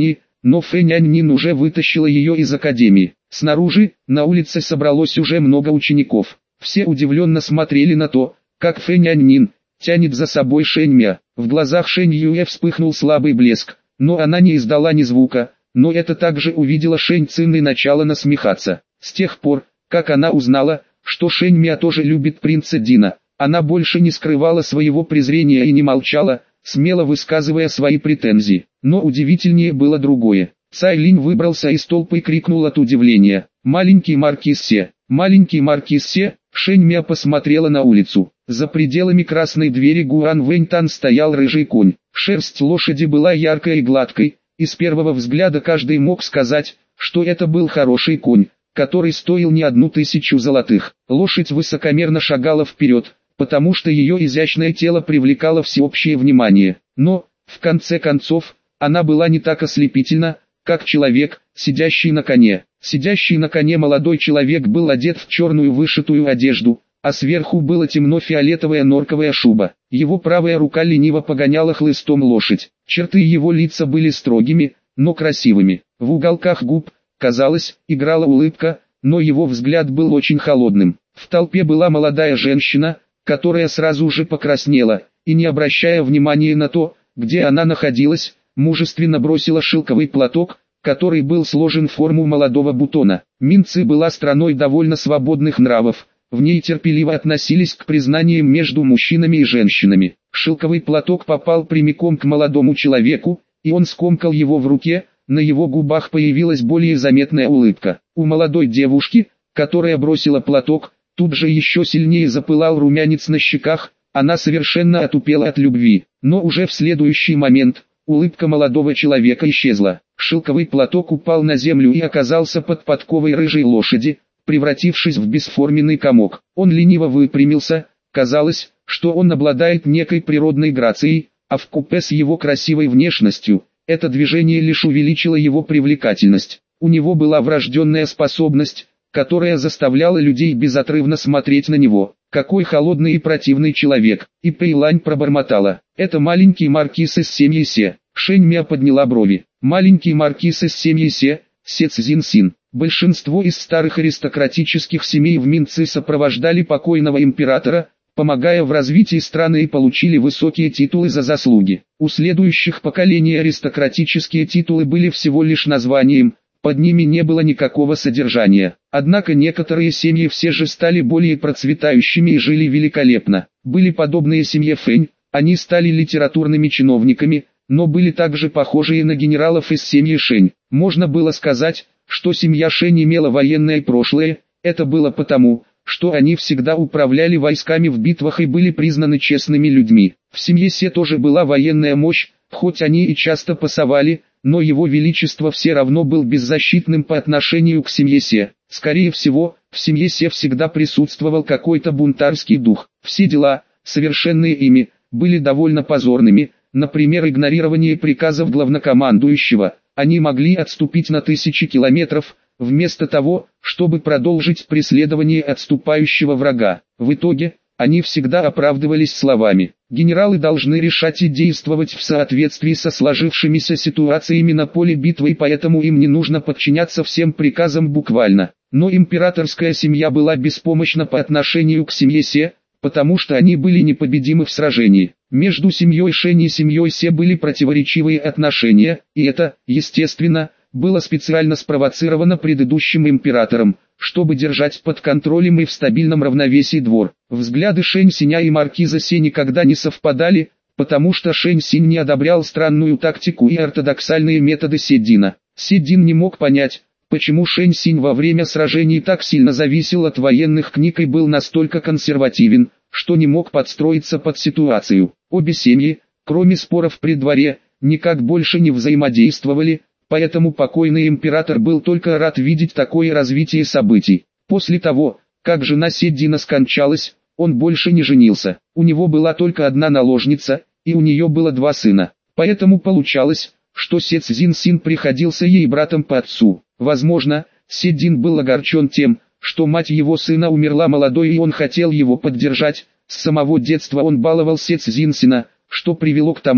S1: но Фэнь Аньнин уже вытащила ее из академии. Снаружи, на улице собралось уже много учеников. Все удивленно смотрели на то, как Фэнь Аньнин тянет за собой Шэнь Мя. В глазах Шэнь Юэ вспыхнул слабый блеск, но она не издала ни звука, но это также увидела Шэнь Цин и начала насмехаться. С тех пор, как она узнала, что Шэнь Мя тоже любит принца Дина, она больше не скрывала своего презрения и не молчала, смело высказывая свои претензии. Но удивительнее было другое. Цай Линь выбрался из толпы и крикнул от удивления: «Маленький маркиз Се! Маленький маркиз Се!» Шэнь Мя посмотрела на улицу. За пределами красной двери Гуан Вэньтан стоял рыжий конь. Шерсть лошади была яркой и гладкой, и с первого взгляда каждый мог сказать, что это был хороший конь, который стоил не одну тысячу золотых. Лошадь высокомерно шагала вперед, потому что ее изящное тело привлекало всеобщее внимание. Но, в конце концов, она была не так ослепительна, как человек, сидящий на коне. Сидящий на коне молодой человек был одет в черную вышитую одежду, а сверху была темно-фиолетовая норковая шуба. Его правая рука лениво погоняла хлыстом лошадь. Черты его лица были строгими, но красивыми. В уголках губ, казалось, играла улыбка, но его взгляд был очень холодным. В толпе была молодая женщина, которая сразу же покраснела, и не обращая внимания на то, где она находилась, мужественно бросила шелковый платок, который был сложен в форму молодого бутона. Минцы была страной довольно свободных нравов, в ней терпеливо относились к признаниям между мужчинами и женщинами. Шелковый платок попал прямиком к молодому человеку, и он скомкал его в руке, на его губах появилась более заметная улыбка. У молодой девушки, которая бросила платок, тут же еще сильнее запылал румянец на щеках, она совершенно отупела от любви. Но уже в следующий момент, улыбка молодого человека исчезла. Шелковый платок упал на землю и оказался под подковой рыжей лошади, превратившись в бесформенный комок. Он лениво выпрямился, казалось, что он обладает некой природной грацией, а вкупе с его красивой внешностью, это движение лишь увеличило его привлекательность. У него была врожденная способность, которая заставляла людей безотрывно смотреть на него. Какой холодный и противный человек. И Пэйлань пробормотала: «Это маленький маркиз из семьи Се». Шэнь Мя подняла брови. Маленький маркиз из семьи Се, Се Цзин Син. Большинство из старых аристократических семей в Минцы сопровождали покойного императора, помогая в развитии страны, и получили высокие титулы за заслуги. У следующих поколений аристократические титулы были всего лишь названием, под ними не было никакого содержания. Однако некоторые семьи все же стали более процветающими и жили великолепно. Были подобные семье Фэнь, они стали литературными чиновниками, но были также похожие на генералов из семьи Шэнь. Можно было сказать, что семья Шэнь имела военное прошлое, это было потому, что они всегда управляли войсками в битвах и были признаны честными людьми. В семье Се тоже была военная мощь, хоть они и часто пасовали, но его величество все равно был беззащитным по отношению к семье Се. Скорее всего, в семье Се всегда присутствовал какой-то бунтарский дух. Все дела, совершенные ими, были довольно позорными, например, игнорирование приказов главнокомандующего. Они могли отступить на тысячи километров, вместо того, чтобы продолжить преследование отступающего врага. В итоге, они всегда оправдывались словами: генералы должны решать и действовать в соответствии со сложившимися ситуациями на поле битвы, и поэтому им не нужно подчиняться всем приказам буквально. Но императорская семья была беспомощна по отношению к семье Се, потому что они были непобедимы в сражении. Между семьей Шэнь и семьей Се были противоречивые отношения, и это, естественно, было специально спровоцировано предыдущим императором, чтобы держать под контролем и в стабильном равновесии двор. Взгляды Шэнь Синя и маркиза Се никогда не совпадали, потому что Шэнь Синь не одобрял странную тактику и ортодоксальные методы Се Дина. Се Дин не мог понять, почему Шэнь Синь во время сражений так сильно зависел от военных книг и был настолько консервативен, что не мог подстроиться под ситуацию. Обе семьи, кроме споров при дворе, никак больше не взаимодействовали, поэтому покойный император был только рад видеть такое развитие событий. После того, как жена Се Дина скончалась, он больше не женился. У него была только одна наложница, и у нее было два сына. Поэтому получалось, что Се Цзин Син приходился ей братом по отцу. Возможно, Се Дин был огорчен тем, что мать его сына умерла молодой, и он хотел его поддержать. С самого детства он баловал Се Цзин Сина, что привело к тому,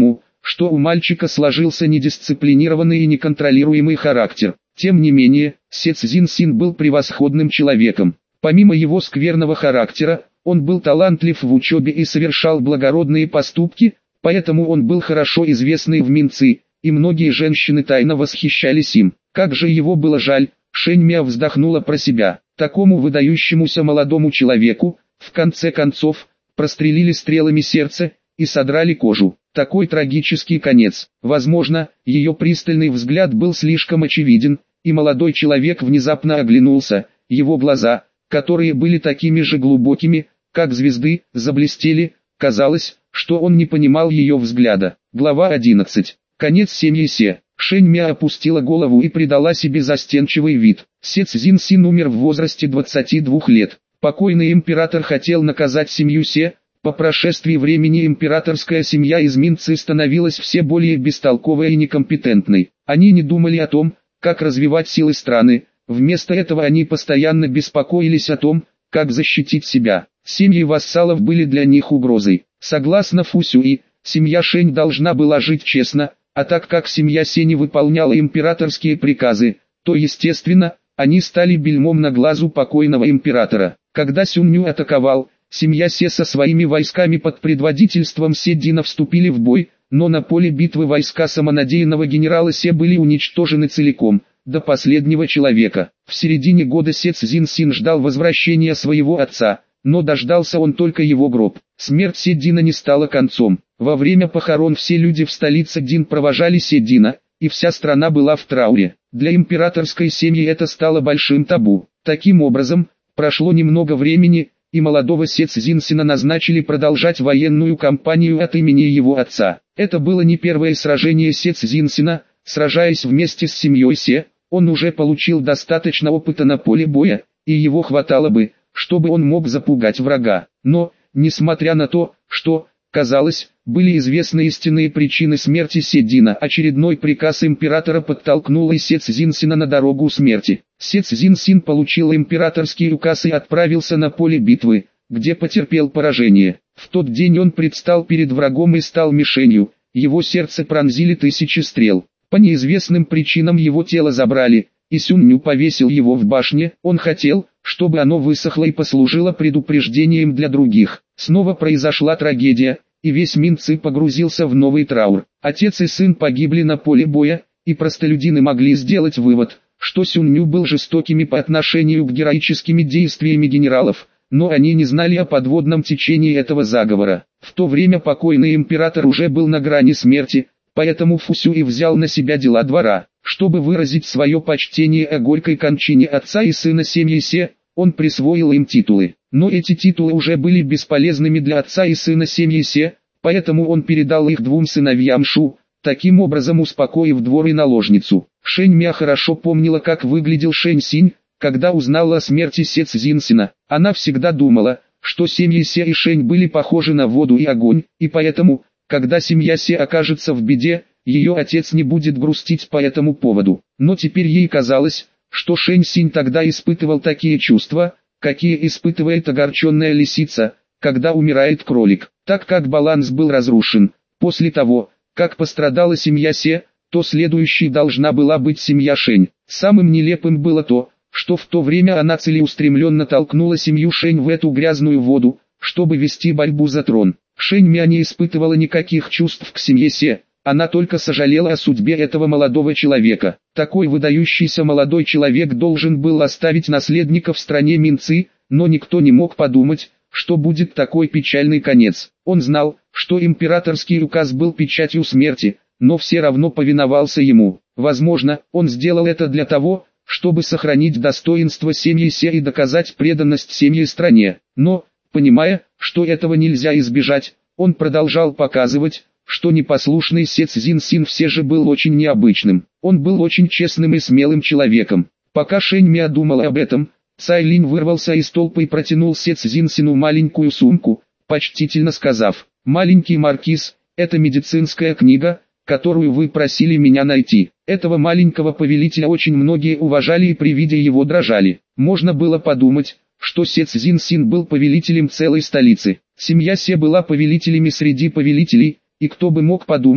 S1: что у мальчика сложился недисциплинированный и неконтролируемый характер. Тем не менее, Се Цзиньсин был превосходным человеком. Помимо его скверного характера, он был талантлив в учебе и совершал благородные поступки, поэтому он был хорошо известный в Минци, и многие женщины тайно восхищались им. Как же его было жаль, Шэнь Мя вздохнула про себя. Такому выдающемуся молодому человеку, в конце концов, прострелили стрелами сердце и содрали кожу. Такой трагический конец. Возможно, ее пристальный взгляд был слишком очевиден, и молодой человек внезапно оглянулся. Его глаза, которые были такими же глубокими, как звезды, заблестели. Казалось, что он не понимал ее взгляда. Глава одиннадцать. Конец семьи Се. Шэнь Мя опустила голову и придала себе застенчивый вид. Се Цзиньсин умер в возрасте двадцати двух лет. Покойный император хотел наказать семью Се. По прошествии времени императорская семья из Минци становилась все более бестолковой и некомпетентной. Они не думали о том, как развивать силы страны. Вместо этого они постоянно беспокоились о том, как защитить себя. Семьи вассалов были для них угрозой. Согласно Фу Сюи, семья Шэнь должна была жить честно, а так как семья Се не выполняла императорские приказы, то естественно, они стали бельмом на глазу покойного императора. Когда Сюнню атаковал, семья Се со своими войсками под предводительством Се Дина вступили в бой, но на поле битвы войска самонадеянного генерала Се были уничтожены целиком, до последнего человека. В середине года Се Цзиньсин ждал возвращения своего отца, но дождался он только его гроб. Смерть Се Дина не стала концом. Во время похорон все люди в столице Дин провожали Се Дина, и вся страна была в трауре. Для императорской семьи это стало большим табу. Таким образом, прошло немного времени, и молодого Се Цзиньсина назначили продолжать военную кампанию от имени его отца. Это было не первое сражение Се Цзиньсина. Сражаясь вместе с семьей Се, он уже получил достаточно опыта на поле боя, и его хватало бы, чтобы он мог запугать врага. Но, несмотря на то, что, казалось, были известны истинные причины смерти Се Дина, очередной приказ императора подтолкнул и Се Цзиньсина на дорогу смерти. Се Цзиньсин получил императорский указ и отправился на поле битвы, где потерпел поражение. В тот день он предстал перед врагом и стал мишенью, его сердце пронзили тысячи стрел. По неизвестным причинам его тело забрали, и Сюнню повесил его в башне. Он хотел, чтобы оно высохло и послужило предупреждением для других. Снова произошла трагедия, и весь Минци погрузился в новый траур. Отец и сын погибли на поле боя, и простолюдины могли сделать вывод, что Сюнню был жестокими по отношению к героическими действиями генералов, но они не знали о подводном течении этого заговора. В то время покойный император уже был на грани смерти, поэтому Фу Сюи взял на себя дела двора. Чтобы выразить свое почтение о горькой кончине отца и сына семьи Се, он присвоил им титулы. Но эти титулы уже были бесполезными для отца и сына семьи Се, поэтому он передал их двум сыновьям Шу, таким образом успокоив двор и наложницу. Шэнь Мя хорошо помнила, как выглядел Шэнь Синь, когда узнала о смерти Се Цзиньсина. Она всегда думала, что семьи Се и Шэнь были похожи на воду и огонь, и поэтому, когда семья Се окажется в беде, ее отец не будет грустить по этому поводу. Но теперь ей казалось, что Шэнь Синь тогда испытывал такие чувства, какие испытывает огорченная лисица, когда умирает кролик. Так как баланс был разрушен, после того, как пострадала семья Се, то следующей должна была быть семья Шэнь. Самым нелепым было то, что в то время она целеустремленно толкнула семью Шэнь в эту грязную воду, чтобы вести борьбу за трон. Шэнь Мя не испытывала никаких чувств к семье Се, она только сожалела о судьбе этого молодого человека. Такой выдающийся молодой человек должен был оставить наследника в стране Минци, но никто не мог подумать, что будет такой печальный конец. Он знал, что императорский указ был печатью смерти, но все равно повиновался ему. Возможно, он сделал это для того, чтобы сохранить достоинство семьи Се и доказать преданность семьи стране. Но, понимая, что этого нельзя избежать, он продолжал показывать, что непослушный Се Цзиньсин все же был очень необычным. Он был очень честным и смелым человеком. Пока Шэнь Мя думала об этом, Цай Линь вырвался из толпы и протянул Се Цзиньсину маленькую сумку, почтительно сказав: «Маленький маркиз, это медицинская книга, которую вы просили меня найти». Этого маленького повелителя очень многие уважали и при виде его дрожали. Можно было подумать, что Се Цзиньсин был повелителем целой столицы. Семья Се была повелителями среди повелителей, и кто бы мог подумать,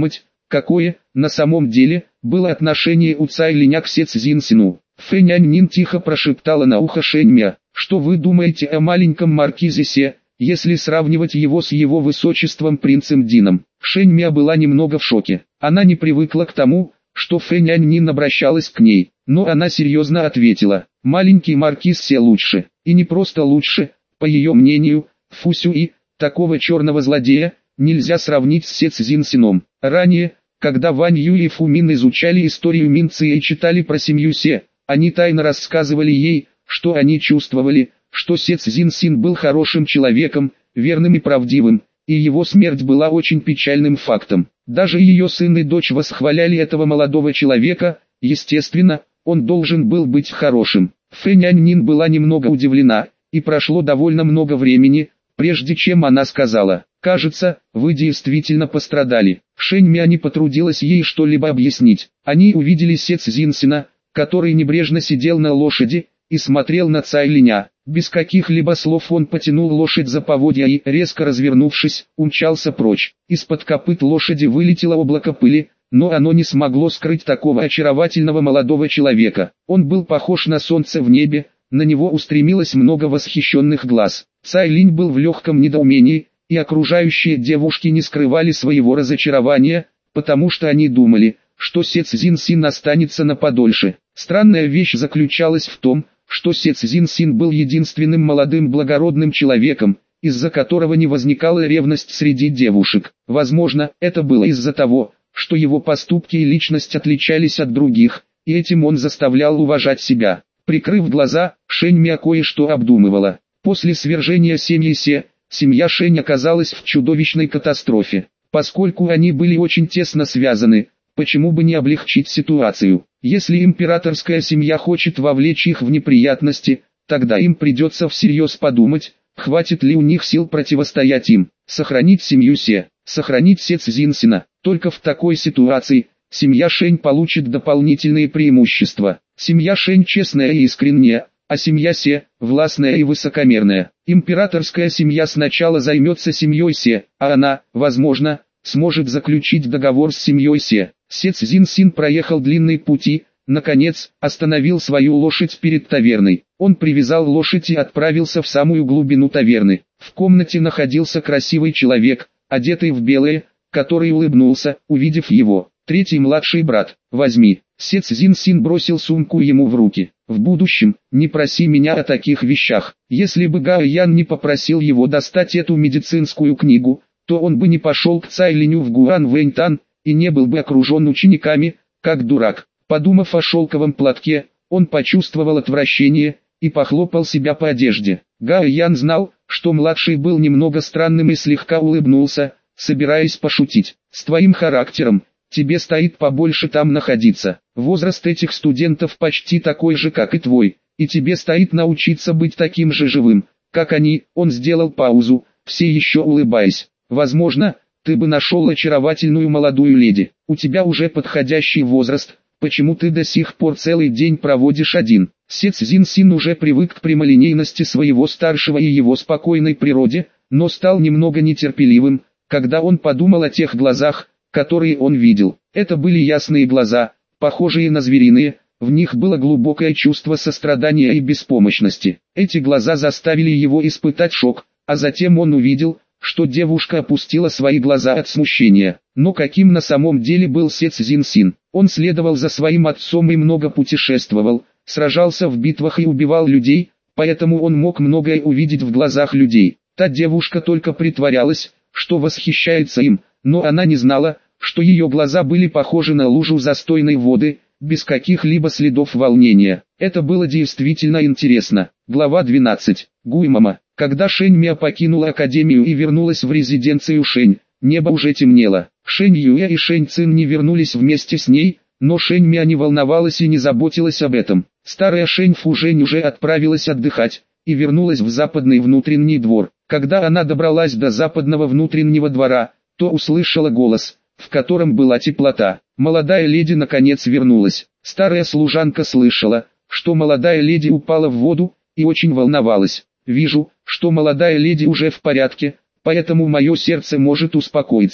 S1: какое, на самом деле, было отношение у Цай Линя к Се Цзиньсину. Фэнь Аньнин тихо прошептала на ухо Шэнь Мя: «Что вы думаете о маленьком маркизе Се, если сравнивать его с его высочеством принцем Дином?» Шэнь Мя была немного в шоке. Она не привыкла к тому, что Фэнь Аньнин обращалась к ней, но она серьезно ответила: «Маленький маркиз Се лучше, и не просто лучше, по ее мнению, Фу Сюй, такого черного злодея, нельзя сравнить с Се Цзиньсином». Ранее, когда Вань Юй и Фу Мин изучали историю Минцы и читали про семью Се, они тайно рассказывали ей, что они чувствовали, что Се Цзиньсин был хорошим человеком, верным и правдивым, и его смерть была очень печальным фактом. Даже ее сын и дочь восхваляли этого молодого человека, естественно, он должен был быть хорошим. Фэнь Аньнин была немного удивлена, и прошло довольно много времени, прежде чем она сказала: «Кажется, вы действительно пострадали». Шэнь Мя не потрудилась ей что-либо объяснить. Они увидели Се Цзиньсина, который небрежно сидел на лошади, и смотрел на Цай Линя. Без каких-либо слов он потянул лошадь за поводья и, резко развернувшись, умчался прочь. Из-под копыт лошади вылетело облако пыли, но оно не смогло скрыть такого очаровательного молодого человека. Он был похож на солнце в небе, на него устремилось много восхищенных глаз. Цай Линь был в легком недоумении, и окружающие девушки не скрывали своего разочарования, потому что они думали, что Се Цзиньсин останется на подольше. Странная вещь заключалась в том, что Се Цзиньсин был единственным молодым благородным человеком, из-за которого не возникала ревность среди девушек. Возможно, это было из-за того, что его поступки и личность отличались от других, и этим он заставлял уважать себя. Прикрыв глаза, Шэнь Мя кое-что обдумывала. После свержения семьи Се, семья Шэнь оказалась в чудовищной катастрофе. Поскольку они были очень тесно связаны, почему бы не облегчить ситуацию? Если императорская семья хочет вовлечь их в неприятности, тогда им придется всерьез подумать, хватит ли у них сил противостоять им. Сохранить семью Се, сохранить Се Цзиньсина. Только в такой ситуации семья Шэнь получит дополнительные преимущества. Семья Шэнь честная и искренняя, а семья Се – властная и высокомерная. Императорская семья сначала займется семьей Се, а она, возможно, сможет заключить договор с семьей Се. Се Цзиньсин проехал длинные пути, наконец, остановил свою лошадь перед таверной. Он привязал лошадь и отправился в самую глубину таверны. В комнате находился красивый человек, одетый в белое, который улыбнулся, увидев его. Третий младший брат, возьми. Се Цзиньсин бросил сумку ему в руки. В будущем, не проси меня о таких вещах. Если бы Гао Ян не попросил его достать эту медицинскую книгу, то он бы не пошел к Цай Линю в Гуан Вэньтан, и не был бы окружен учениками, как дурак. Подумав о шелковом платке, он почувствовал отвращение, и похлопал себя по одежде. Гао Ян знал, что младший был немного странным и слегка улыбнулся, собираясь пошутить. «С твоим характером, тебе стоит побольше там находиться. Возраст этих студентов почти такой же, как и твой, и тебе стоит научиться быть таким же живым, как они». Он сделал паузу, все еще улыбаясь. «Возможно, ты бы нашел очаровательную молодую леди. У тебя уже подходящий возраст, почему ты до сих пор целый день проводишь один?» Се Цзиньсин уже привык к прямолинейности своего старшего и его спокойной природе, но стал немного нетерпеливым, когда он подумал о тех глазах, которые он видел. Это были ясные глаза, похожие на звериные, в них было глубокое чувство сострадания и беспомощности. Эти глаза заставили его испытать шок, а затем он увидел, что девушка опустила свои глаза от смущения. Но каким на самом деле был Се Цзиньсин? Он следовал за своим отцом и много путешествовал, сражался в битвах и убивал людей, поэтому он мог многое увидеть в глазах людей. Та девушка только притворялась, что восхищается им, но она не знала, что ее глаза были похожи на лужу застойной воды, без каких-либо следов волнения. Это было действительно интересно. Глава двенадцать. Гуймама. Когда Шэнь Мя покинула академию и вернулась в резиденцию Шэнь, небо уже темнело. Шэнь Юэ и Шэнь Цин не вернулись вместе с ней, но Шэнь Мя не волновалась и не заботилась об этом. Старая Шэнь Фужень уже отправилась отдыхать, и вернулась в западный внутренний двор. Когда она добралась до западного внутреннего двора, то услышала голос, в котором была теплота. Молодая леди наконец вернулась. Старая служанка слышала, что молодая леди упала в воду, и очень волновалась. «Вижу, что молодая леди уже в порядке, поэтому мое сердце может успокоиться.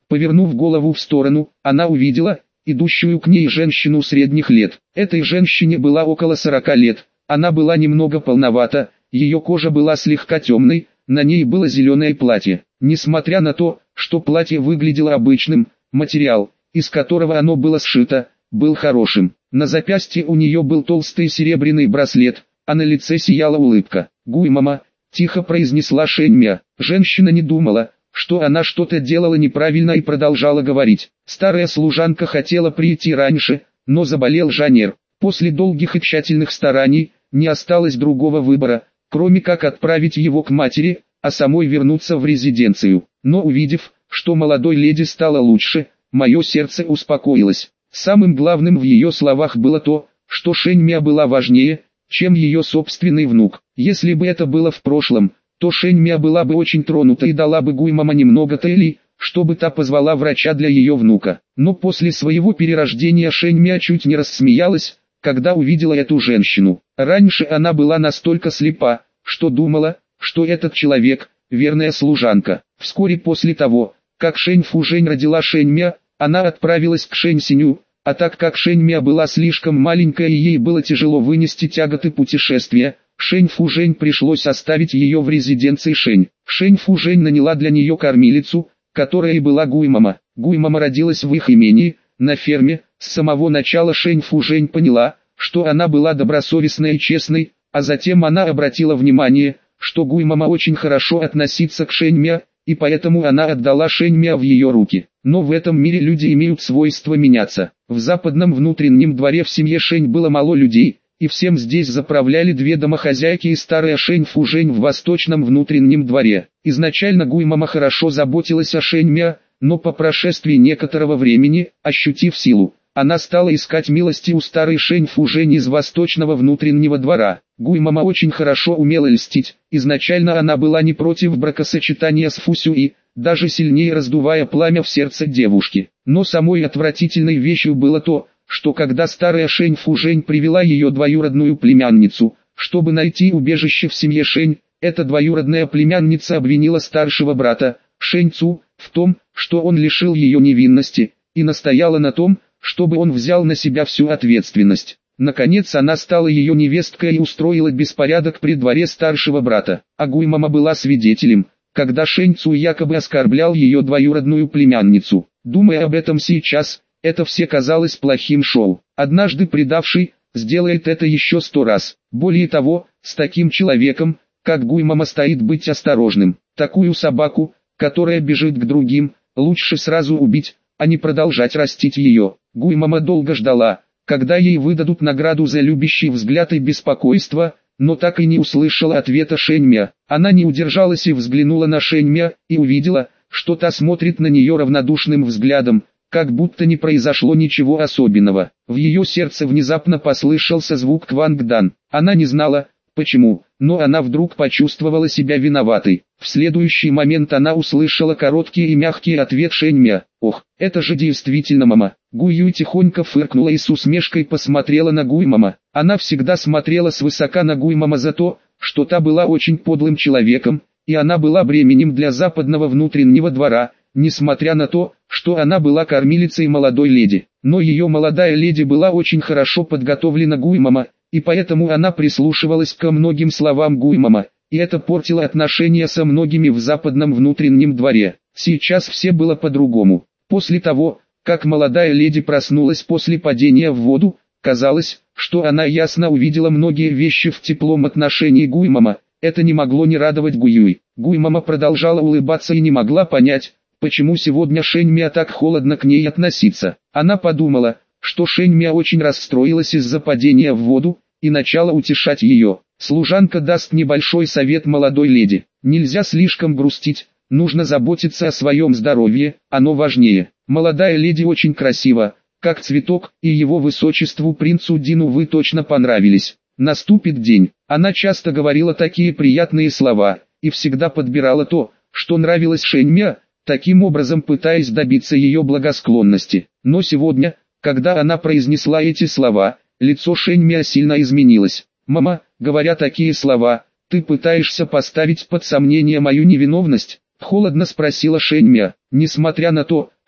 S1: Повернув голову в сторону, она увидела идущую к ней женщину средних лет. Этой женщине было около сорока лет, она была немного полновата, ее кожа была слегка темной, на ней было зеленое платье. Несмотря на то, что платье выглядело обычным, материал, из которого оно было сшито, был хорошим. На запястье у нее был толстый серебряный браслет, а на лице сияла улыбка. «Гуймама», — тихо произнесла Шэньмя. Женщина не думала, что она что-то делала неправильно, и продолжала говорить. Старая служанка хотела прийти раньше, но заболел Жанер. После долгих и тщательных стараний, не осталось другого выбора, кроме как отправить его к матери, а самой вернуться в резиденцию. Но увидев, что молодой леди стало лучше, мое сердце успокоилось. Самым главным в ее словах было то, что Шэньмя была важнее, чем ее собственный внук. Если бы это было в прошлом, то Шэньмя была бы очень тронута и дала бы Гуймама немного Тэйли, чтобы та позвала врача для ее внука. Но после своего перерождения Шэньмя чуть не рассмеялась, когда увидела эту женщину. Раньше она была настолько слепа, что думала, что этот человек – верная служанка. Вскоре после того, как Шэнь Фужень родила Шэньмя, она отправилась к Шэнь Синю, а так как Шэньмя была слишком маленькая и ей было тяжело вынести тяготы путешествия, Шэнь Фужень пришлось оставить ее в резиденции Шэнь. Шэнь Фужень наняла для нее кормилицу, которая и была Гуймама. Гуймама родилась в их имении, на ферме. С самого начала Шэнь Фужень поняла, что она была добросовестной и честной, а затем она обратила внимание, что Гуймама очень хорошо относится к Шэньмя, и поэтому она отдала Шэньмя в ее руки. Но в этом мире люди имеют свойство меняться. В западном внутреннем дворе в семье Шэнь было мало людей, и всем здесь заправляли две домохозяйки и старая Шэнь Фужень в восточном внутреннем дворе. Изначально Гуймама хорошо заботилась о Шэньмя, но по прошествии некоторого времени, ощутив силу, она стала искать милости у старой Шэнь Фужень из восточного внутреннего двора. Гуймама очень хорошо умела льстить, изначально она была не против бракосочетания с Фусюи, даже сильнее раздувая пламя в сердце девушки. Но самой отвратительной вещью было то, что когда старая Шэнь Фужень привела ее двоюродную племянницу, чтобы найти убежище в семье Шэнь, эта двоюродная племянница обвинила старшего брата, Шэнь Цу, в том, что он лишил ее невинности, и настояла на том, чтобы он взял на себя всю ответственность. Наконец она стала ее невесткой и устроила беспорядок при дворе старшего брата. А Гуймама была свидетелем, когда Шэнь Цу якобы оскорблял ее двоюродную племянницу. Думая об этом сейчас, это все казалось плохим шоу. Однажды предавший, сделает это еще сто раз. Более того, с таким человеком, как Гуймама, стоит быть осторожным. Такую собаку, которая бежит к другим, лучше сразу убить, а не продолжать растить ее. Гуймама долго ждала, когда ей выдадут награду за любящий взгляд и беспокойство, но так и не услышала ответа Шэньмя. Она не удержалась и взглянула на Шэньмя, и увидела, что та смотрит на нее равнодушным взглядом, как будто не произошло ничего особенного. В ее сердце внезапно послышался звук квангдан. Она не знала, почему, но она вдруг почувствовала себя виноватой. В следующий момент она услышала короткий и мягкий ответ Шэньмя. «Ох, это же действительно мама». Гуюй тихонько фыркнула и с усмешкой посмотрела на Гуймама. Она всегда смотрела свысока на Гуймама за то, что та была очень подлым человеком, и она была бременем для западного внутреннего двора, несмотря на то, что она была кормилицей молодой леди. Но ее молодая леди была очень хорошо подготовлена Гуймама, и поэтому она прислушивалась ко многим словам Гуймама, и это портило отношения со многими в западном внутреннем дворе. Сейчас все было по-другому. После того, как молодая леди проснулась после падения в воду, казалось, что она ясно увидела многие вещи в теплом отношении Гуймама. Это не могло не радовать Гуюй. Гуймама продолжала улыбаться и не могла понять, почему сегодня Шэньмя так холодно к ней относится. Она подумала, что Шэньмя очень расстроилась из-за падения в воду, и начала утешать ее. Служанка даст небольшой совет молодой леди. Нельзя слишком грустить, нужно заботиться о своем здоровье, оно важнее. Молодая леди очень красива, как цветок, и его высочеству принцу Дину вы точно понравились. Наступит день. Она часто говорила такие приятные слова, и всегда подбирала то, что нравилось Шэньмя, таким образом пытаясь добиться ее благосклонности. Но сегодня, когда она произнесла эти слова, лицо Шэньмя сильно изменилось. «Мама, говоря такие слова, ты пытаешься поставить под сомнение мою невиновность?» — холодно спросила Шэньмя. Несмотря на то,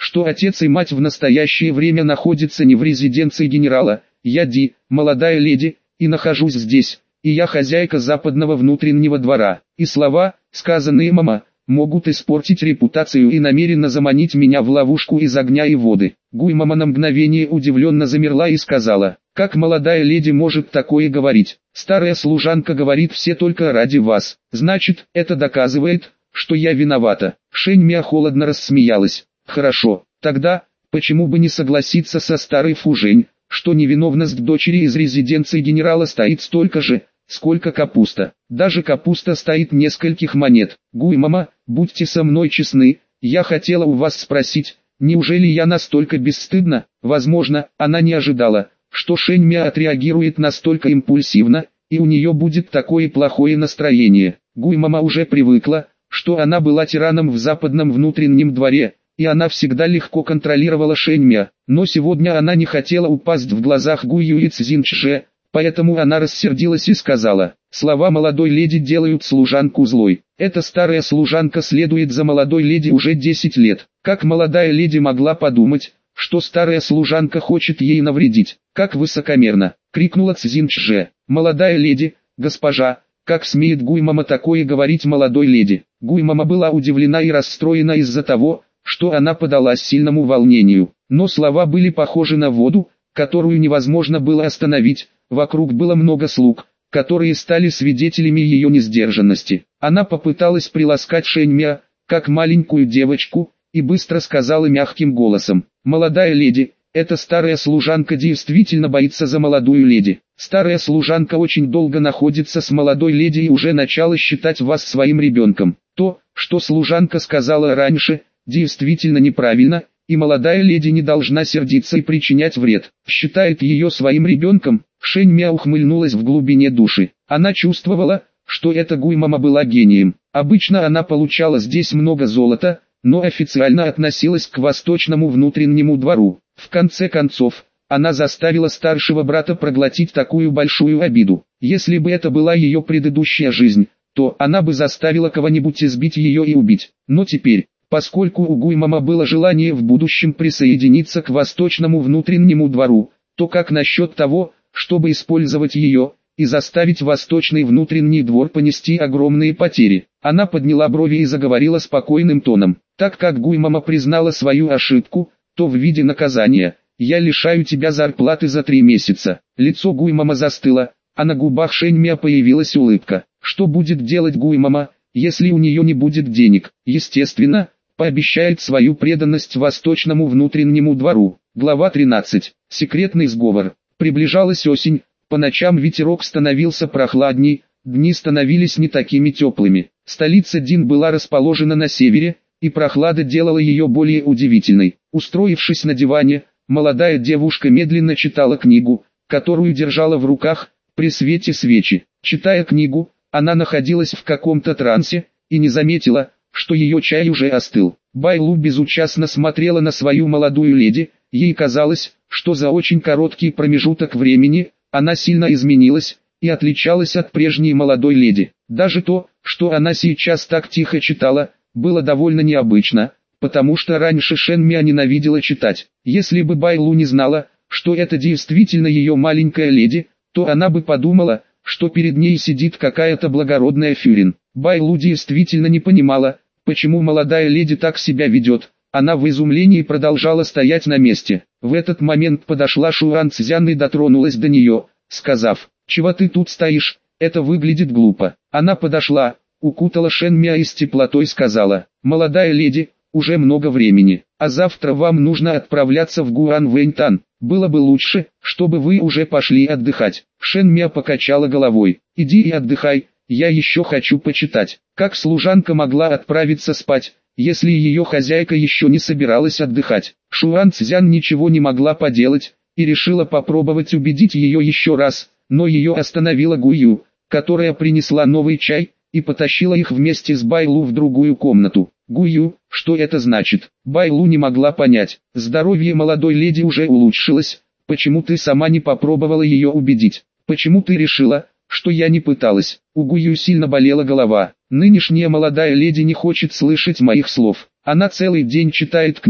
S1: что отец и мать в настоящее время находятся не в резиденции генерала. Я Ди, молодая леди, и нахожусь здесь, и я хозяйка западного внутреннего двора. И слова, сказанные мама, могут испортить репутацию и намеренно заманить меня в ловушку из огня и воды. Гуймама на мгновение удивленно замерла и сказала: как молодая леди может такое говорить? Старая служанка говорит все только ради вас. Значит, это доказывает, что я виновата. Шэньмя холодно рассмеялась. Хорошо, тогда, почему бы не согласиться со старой Фужень, что невиновность дочери из резиденции генерала стоит столько же, сколько капуста. Даже капуста стоит нескольких монет. Гуймама, будьте со мной честны, я хотела у вас спросить, неужели я настолько бесстыдна? Возможно, она не ожидала, что Шэньмя отреагирует настолько импульсивно, и у нее будет такое плохое настроение. Гуймама уже привыкла, что она была тираном в западном внутреннем дворе, и она всегда легко контролировала Шэньмя, но сегодня она не хотела упасть в глазах Гую и Цзиньчже, поэтому она рассердилась и сказала: слова молодой леди делают служанку злой. Эта старая служанка следует за молодой леди уже десять лет. Как молодая леди могла подумать, что старая служанка хочет ей навредить? Как высокомерно! Крикнула Цзиньчже. Молодая леди, госпожа, как смеет Гуймама такое говорить молодой леди? Гуймама была удивлена и расстроена из-за того, что она подалась сильному волнению, но слова были похожи на воду, которую невозможно было остановить. Вокруг было много слуг, которые стали свидетелями ее несдержанности. Она попыталась приласкать Шэньмя, как маленькую девочку, и быстро сказала мягким голосом: молодая леди, эта старая служанка действительно боится за молодую леди. Старая служанка очень долго находится с молодой леди и уже начала считать вас своим ребенком. То, что служанка сказала раньше, действительно неправильно, и молодая леди не должна сердиться и причинять вред. Считает ее своим ребенком. Шэньмя ухмыльнулась в глубине души. Она чувствовала, что эта Гуймама была гением. Обычно она получала здесь много золота, но официально относилась к восточному внутреннему двору. В конце концов, она заставила старшего брата проглотить такую большую обиду. Если бы это была ее предыдущая жизнь, то она бы заставила кого-нибудь избить ее и убить. Но теперь, поскольку у Гуймама было желание в будущем присоединиться к восточному внутреннему двору, то как насчет того, чтобы использовать ее и заставить восточный внутренний двор понести огромные потери? Она подняла брови и заговорила спокойным тоном: так как Гуймама признала свою ошибку, то в виде наказания я лишаю тебя зарплаты за три месяца. Лицо Гуймама застыло, а на губах Шэньмя появилась улыбка. Что будет делать Гуймама, если у нее не будет денег? Естественно, пообещает свою преданность восточному внутреннему двору. Глава тринадцать. Секретный сговор. Приближалась осень, по ночам ветерок становился прохладней, дни становились не такими теплыми. Столица Дин была расположена на севере, и прохлада делала ее более удивительной. Устроившись на диване, молодая девушка медленно читала книгу, которую держала в руках, при свете свечи. Читая книгу, она находилась в каком-то трансе, и не заметила, что ее чай уже остыл. Байлу безучастно смотрела на свою молодую леди, ей казалось, что за очень короткий промежуток времени, она сильно изменилась, и отличалась от прежней молодой леди. Даже то, что она сейчас так тихо читала, было довольно необычно, потому что раньше Шэньмя ненавидела читать. Если бы Байлу не знала, что это действительно ее маленькая леди, то она бы подумала, что перед ней сидит какая-то благородная фюрин. Байлу действительно не понимала, почему молодая леди так себя ведет. Она в изумлении продолжала стоять на месте. В этот момент подошла Шуан Цзян и дотронулась до нее, сказав: «Чего ты тут стоишь, это выглядит глупо». Она подошла, укутала Шэньмя и с теплотой сказала: «Молодая леди, уже много времени, а завтра вам нужно отправляться в Гуанвэньтан. Было бы лучше, чтобы вы уже пошли отдыхать». Шэньмя покачала головой. «Иди и отдыхай, я еще хочу почитать». Как служанка могла отправиться спать, если ее хозяйка еще не собиралась отдыхать? Шуан Цзян ничего не могла поделать, и решила попробовать убедить ее еще раз, но ее остановила Гую, которая принесла новый чай, и потащила их вместе с Байлу в другую комнату. Гую, что это значит? Байлу не могла понять. Здоровье молодой леди уже улучшилось, почему ты сама не попробовала ее убедить? Почему ты решила, что я не пыталась? У Гую сильно болела голова. Нынешняя молодая леди не хочет слышать моих слов. Она целый день читает книги,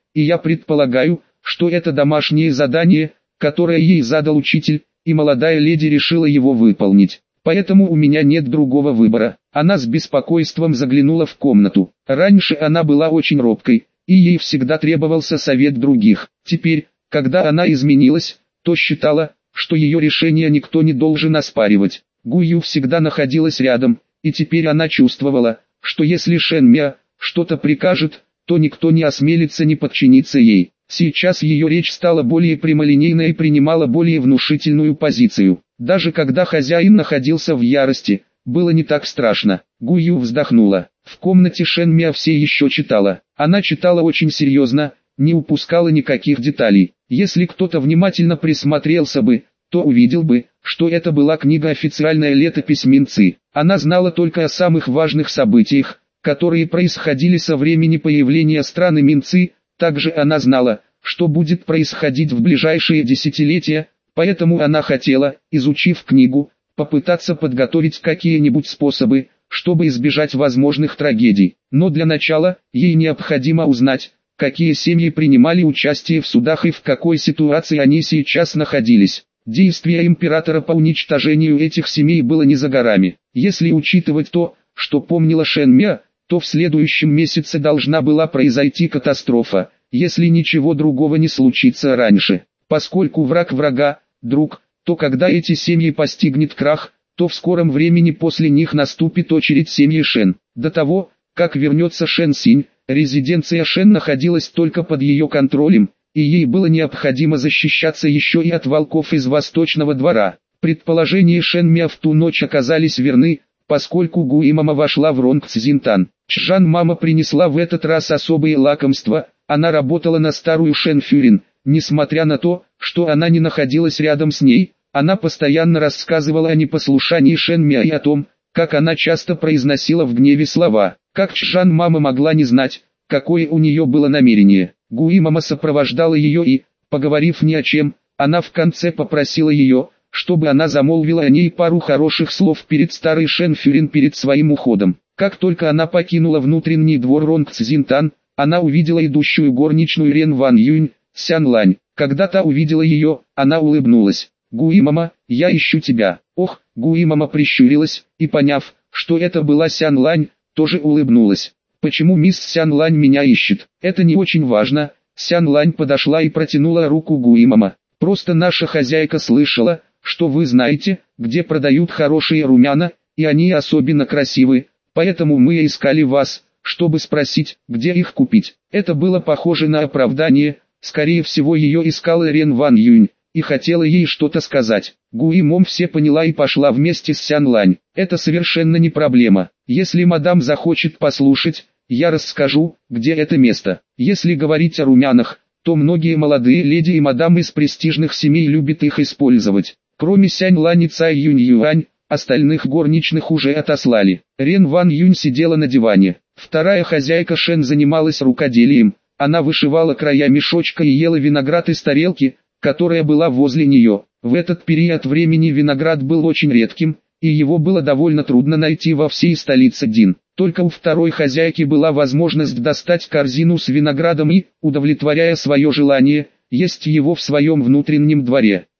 S1: и я предполагаю, что это домашнее задание, которое ей задал учитель, и молодая леди решила его выполнить. Поэтому у меня нет другого выбора. Она с беспокойством заглянула в комнату. Раньше она была очень робкой, и ей всегда требовался совет других. Теперь, когда она изменилась, то считала, что ее решение никто не должен оспаривать. Гую всегда находилась рядом, и теперь она чувствовала, что если Шэн Мя что-то прикажет, то никто не осмелится не подчиниться ей. Сейчас ее речь стала более прямолинейной и принимала более внушительную позицию. Даже когда хозяин находился в ярости, было не так страшно. Гую вздохнула. В комнате Шэн Мя все еще читала. Она читала очень серьезно, не упускала никаких деталей. Если кто-то внимательно присмотрелся бы, то увидел бы, что это была книга официальная летопись Минцы. Она знала только о самых важных событиях, которые происходили со времени появления страны Минцы. Также она знала, что будет происходить в ближайшие десятилетия, поэтому она хотела, изучив книгу, попытаться подготовить какие-нибудь способы, чтобы избежать возможных трагедий. Но для начала, ей необходимо узнать, какие семьи принимали участие в судах и в какой ситуации они сейчас находились. Действие императора по уничтожению этих семей было не за горами. Если учитывать то, что помнила Шэн Мя, то в следующем месяце должна была произойти катастрофа, если ничего другого не случится раньше. Поскольку враг врага – друг, то когда эти семьи постигнет крах, то в скором времени после них наступит очередь семьи Шэн. До того, как вернется Шэн Синь, резиденция Шэн находилась только под ее контролем, и ей было необходимо защищаться еще и от волков из Восточного двора. Предположения Шэн Мя в ту ночь оказались верны, поскольку Гуи мама вошла в Ронг Цзинтан. Чжан мама принесла в этот раз особые лакомства, она работала на старую Шэн Фюрин. Несмотря на то, что она не находилась рядом с ней, она постоянно рассказывала о непослушании Шэн Мя и о том, как она часто произносила в гневе слова. Как Чжан мама могла не знать, какое у нее было намерение. Гуи мама сопровождала ее и, поговорив ни о чем, она в конце попросила ее, чтобы она замолвила о ней пару хороших слов перед старой Шэн Фюрин перед своим уходом. Как только она покинула внутренний двор Ронг Цзинтан, она увидела идущую горничную Рен Ван Юнь, Сян Лань. Когда та увидела ее, она улыбнулась. «Гуи мама, я ищу тебя». Ох, Гуи мама прищурилась, и поняв, что это была Сян Лань, тоже улыбнулась. «Почему мисс Сян Лань меня ищет? Это не очень важно». Сян Лань подошла и протянула руку Гуи мама. «Просто наша хозяйка слышала, что вы знаете, где продают хорошие румяна, и они особенно красивы, поэтому мы искали вас, чтобы спросить, где их купить». Это было похоже на оправдание. Скорее всего, ее искала Рен Ван Юнь, и хотела ей что-то сказать. Гуи мом все поняла и пошла вместе с Сян Лань. Это совершенно не проблема. Если мадам захочет послушать, я расскажу, где это место. Если говорить о румянах, то многие молодые леди и мадам из престижных семей любят их использовать. Кроме Сянь Лань и Цай Юнь Юань, остальных горничных уже отослали. Рен Ван Юнь сидела на диване. Вторая хозяйка Шэн занималась рукоделием. Она вышивала края мешочка и ела виноград из тарелки, которая была возле нее. В этот период времени виноград был очень редким, и его было довольно трудно найти во всей столице Дин. Только у второй хозяйки была возможность достать корзину с виноградом и, удовлетворяя свое желание, есть его в своем внутреннем дворе.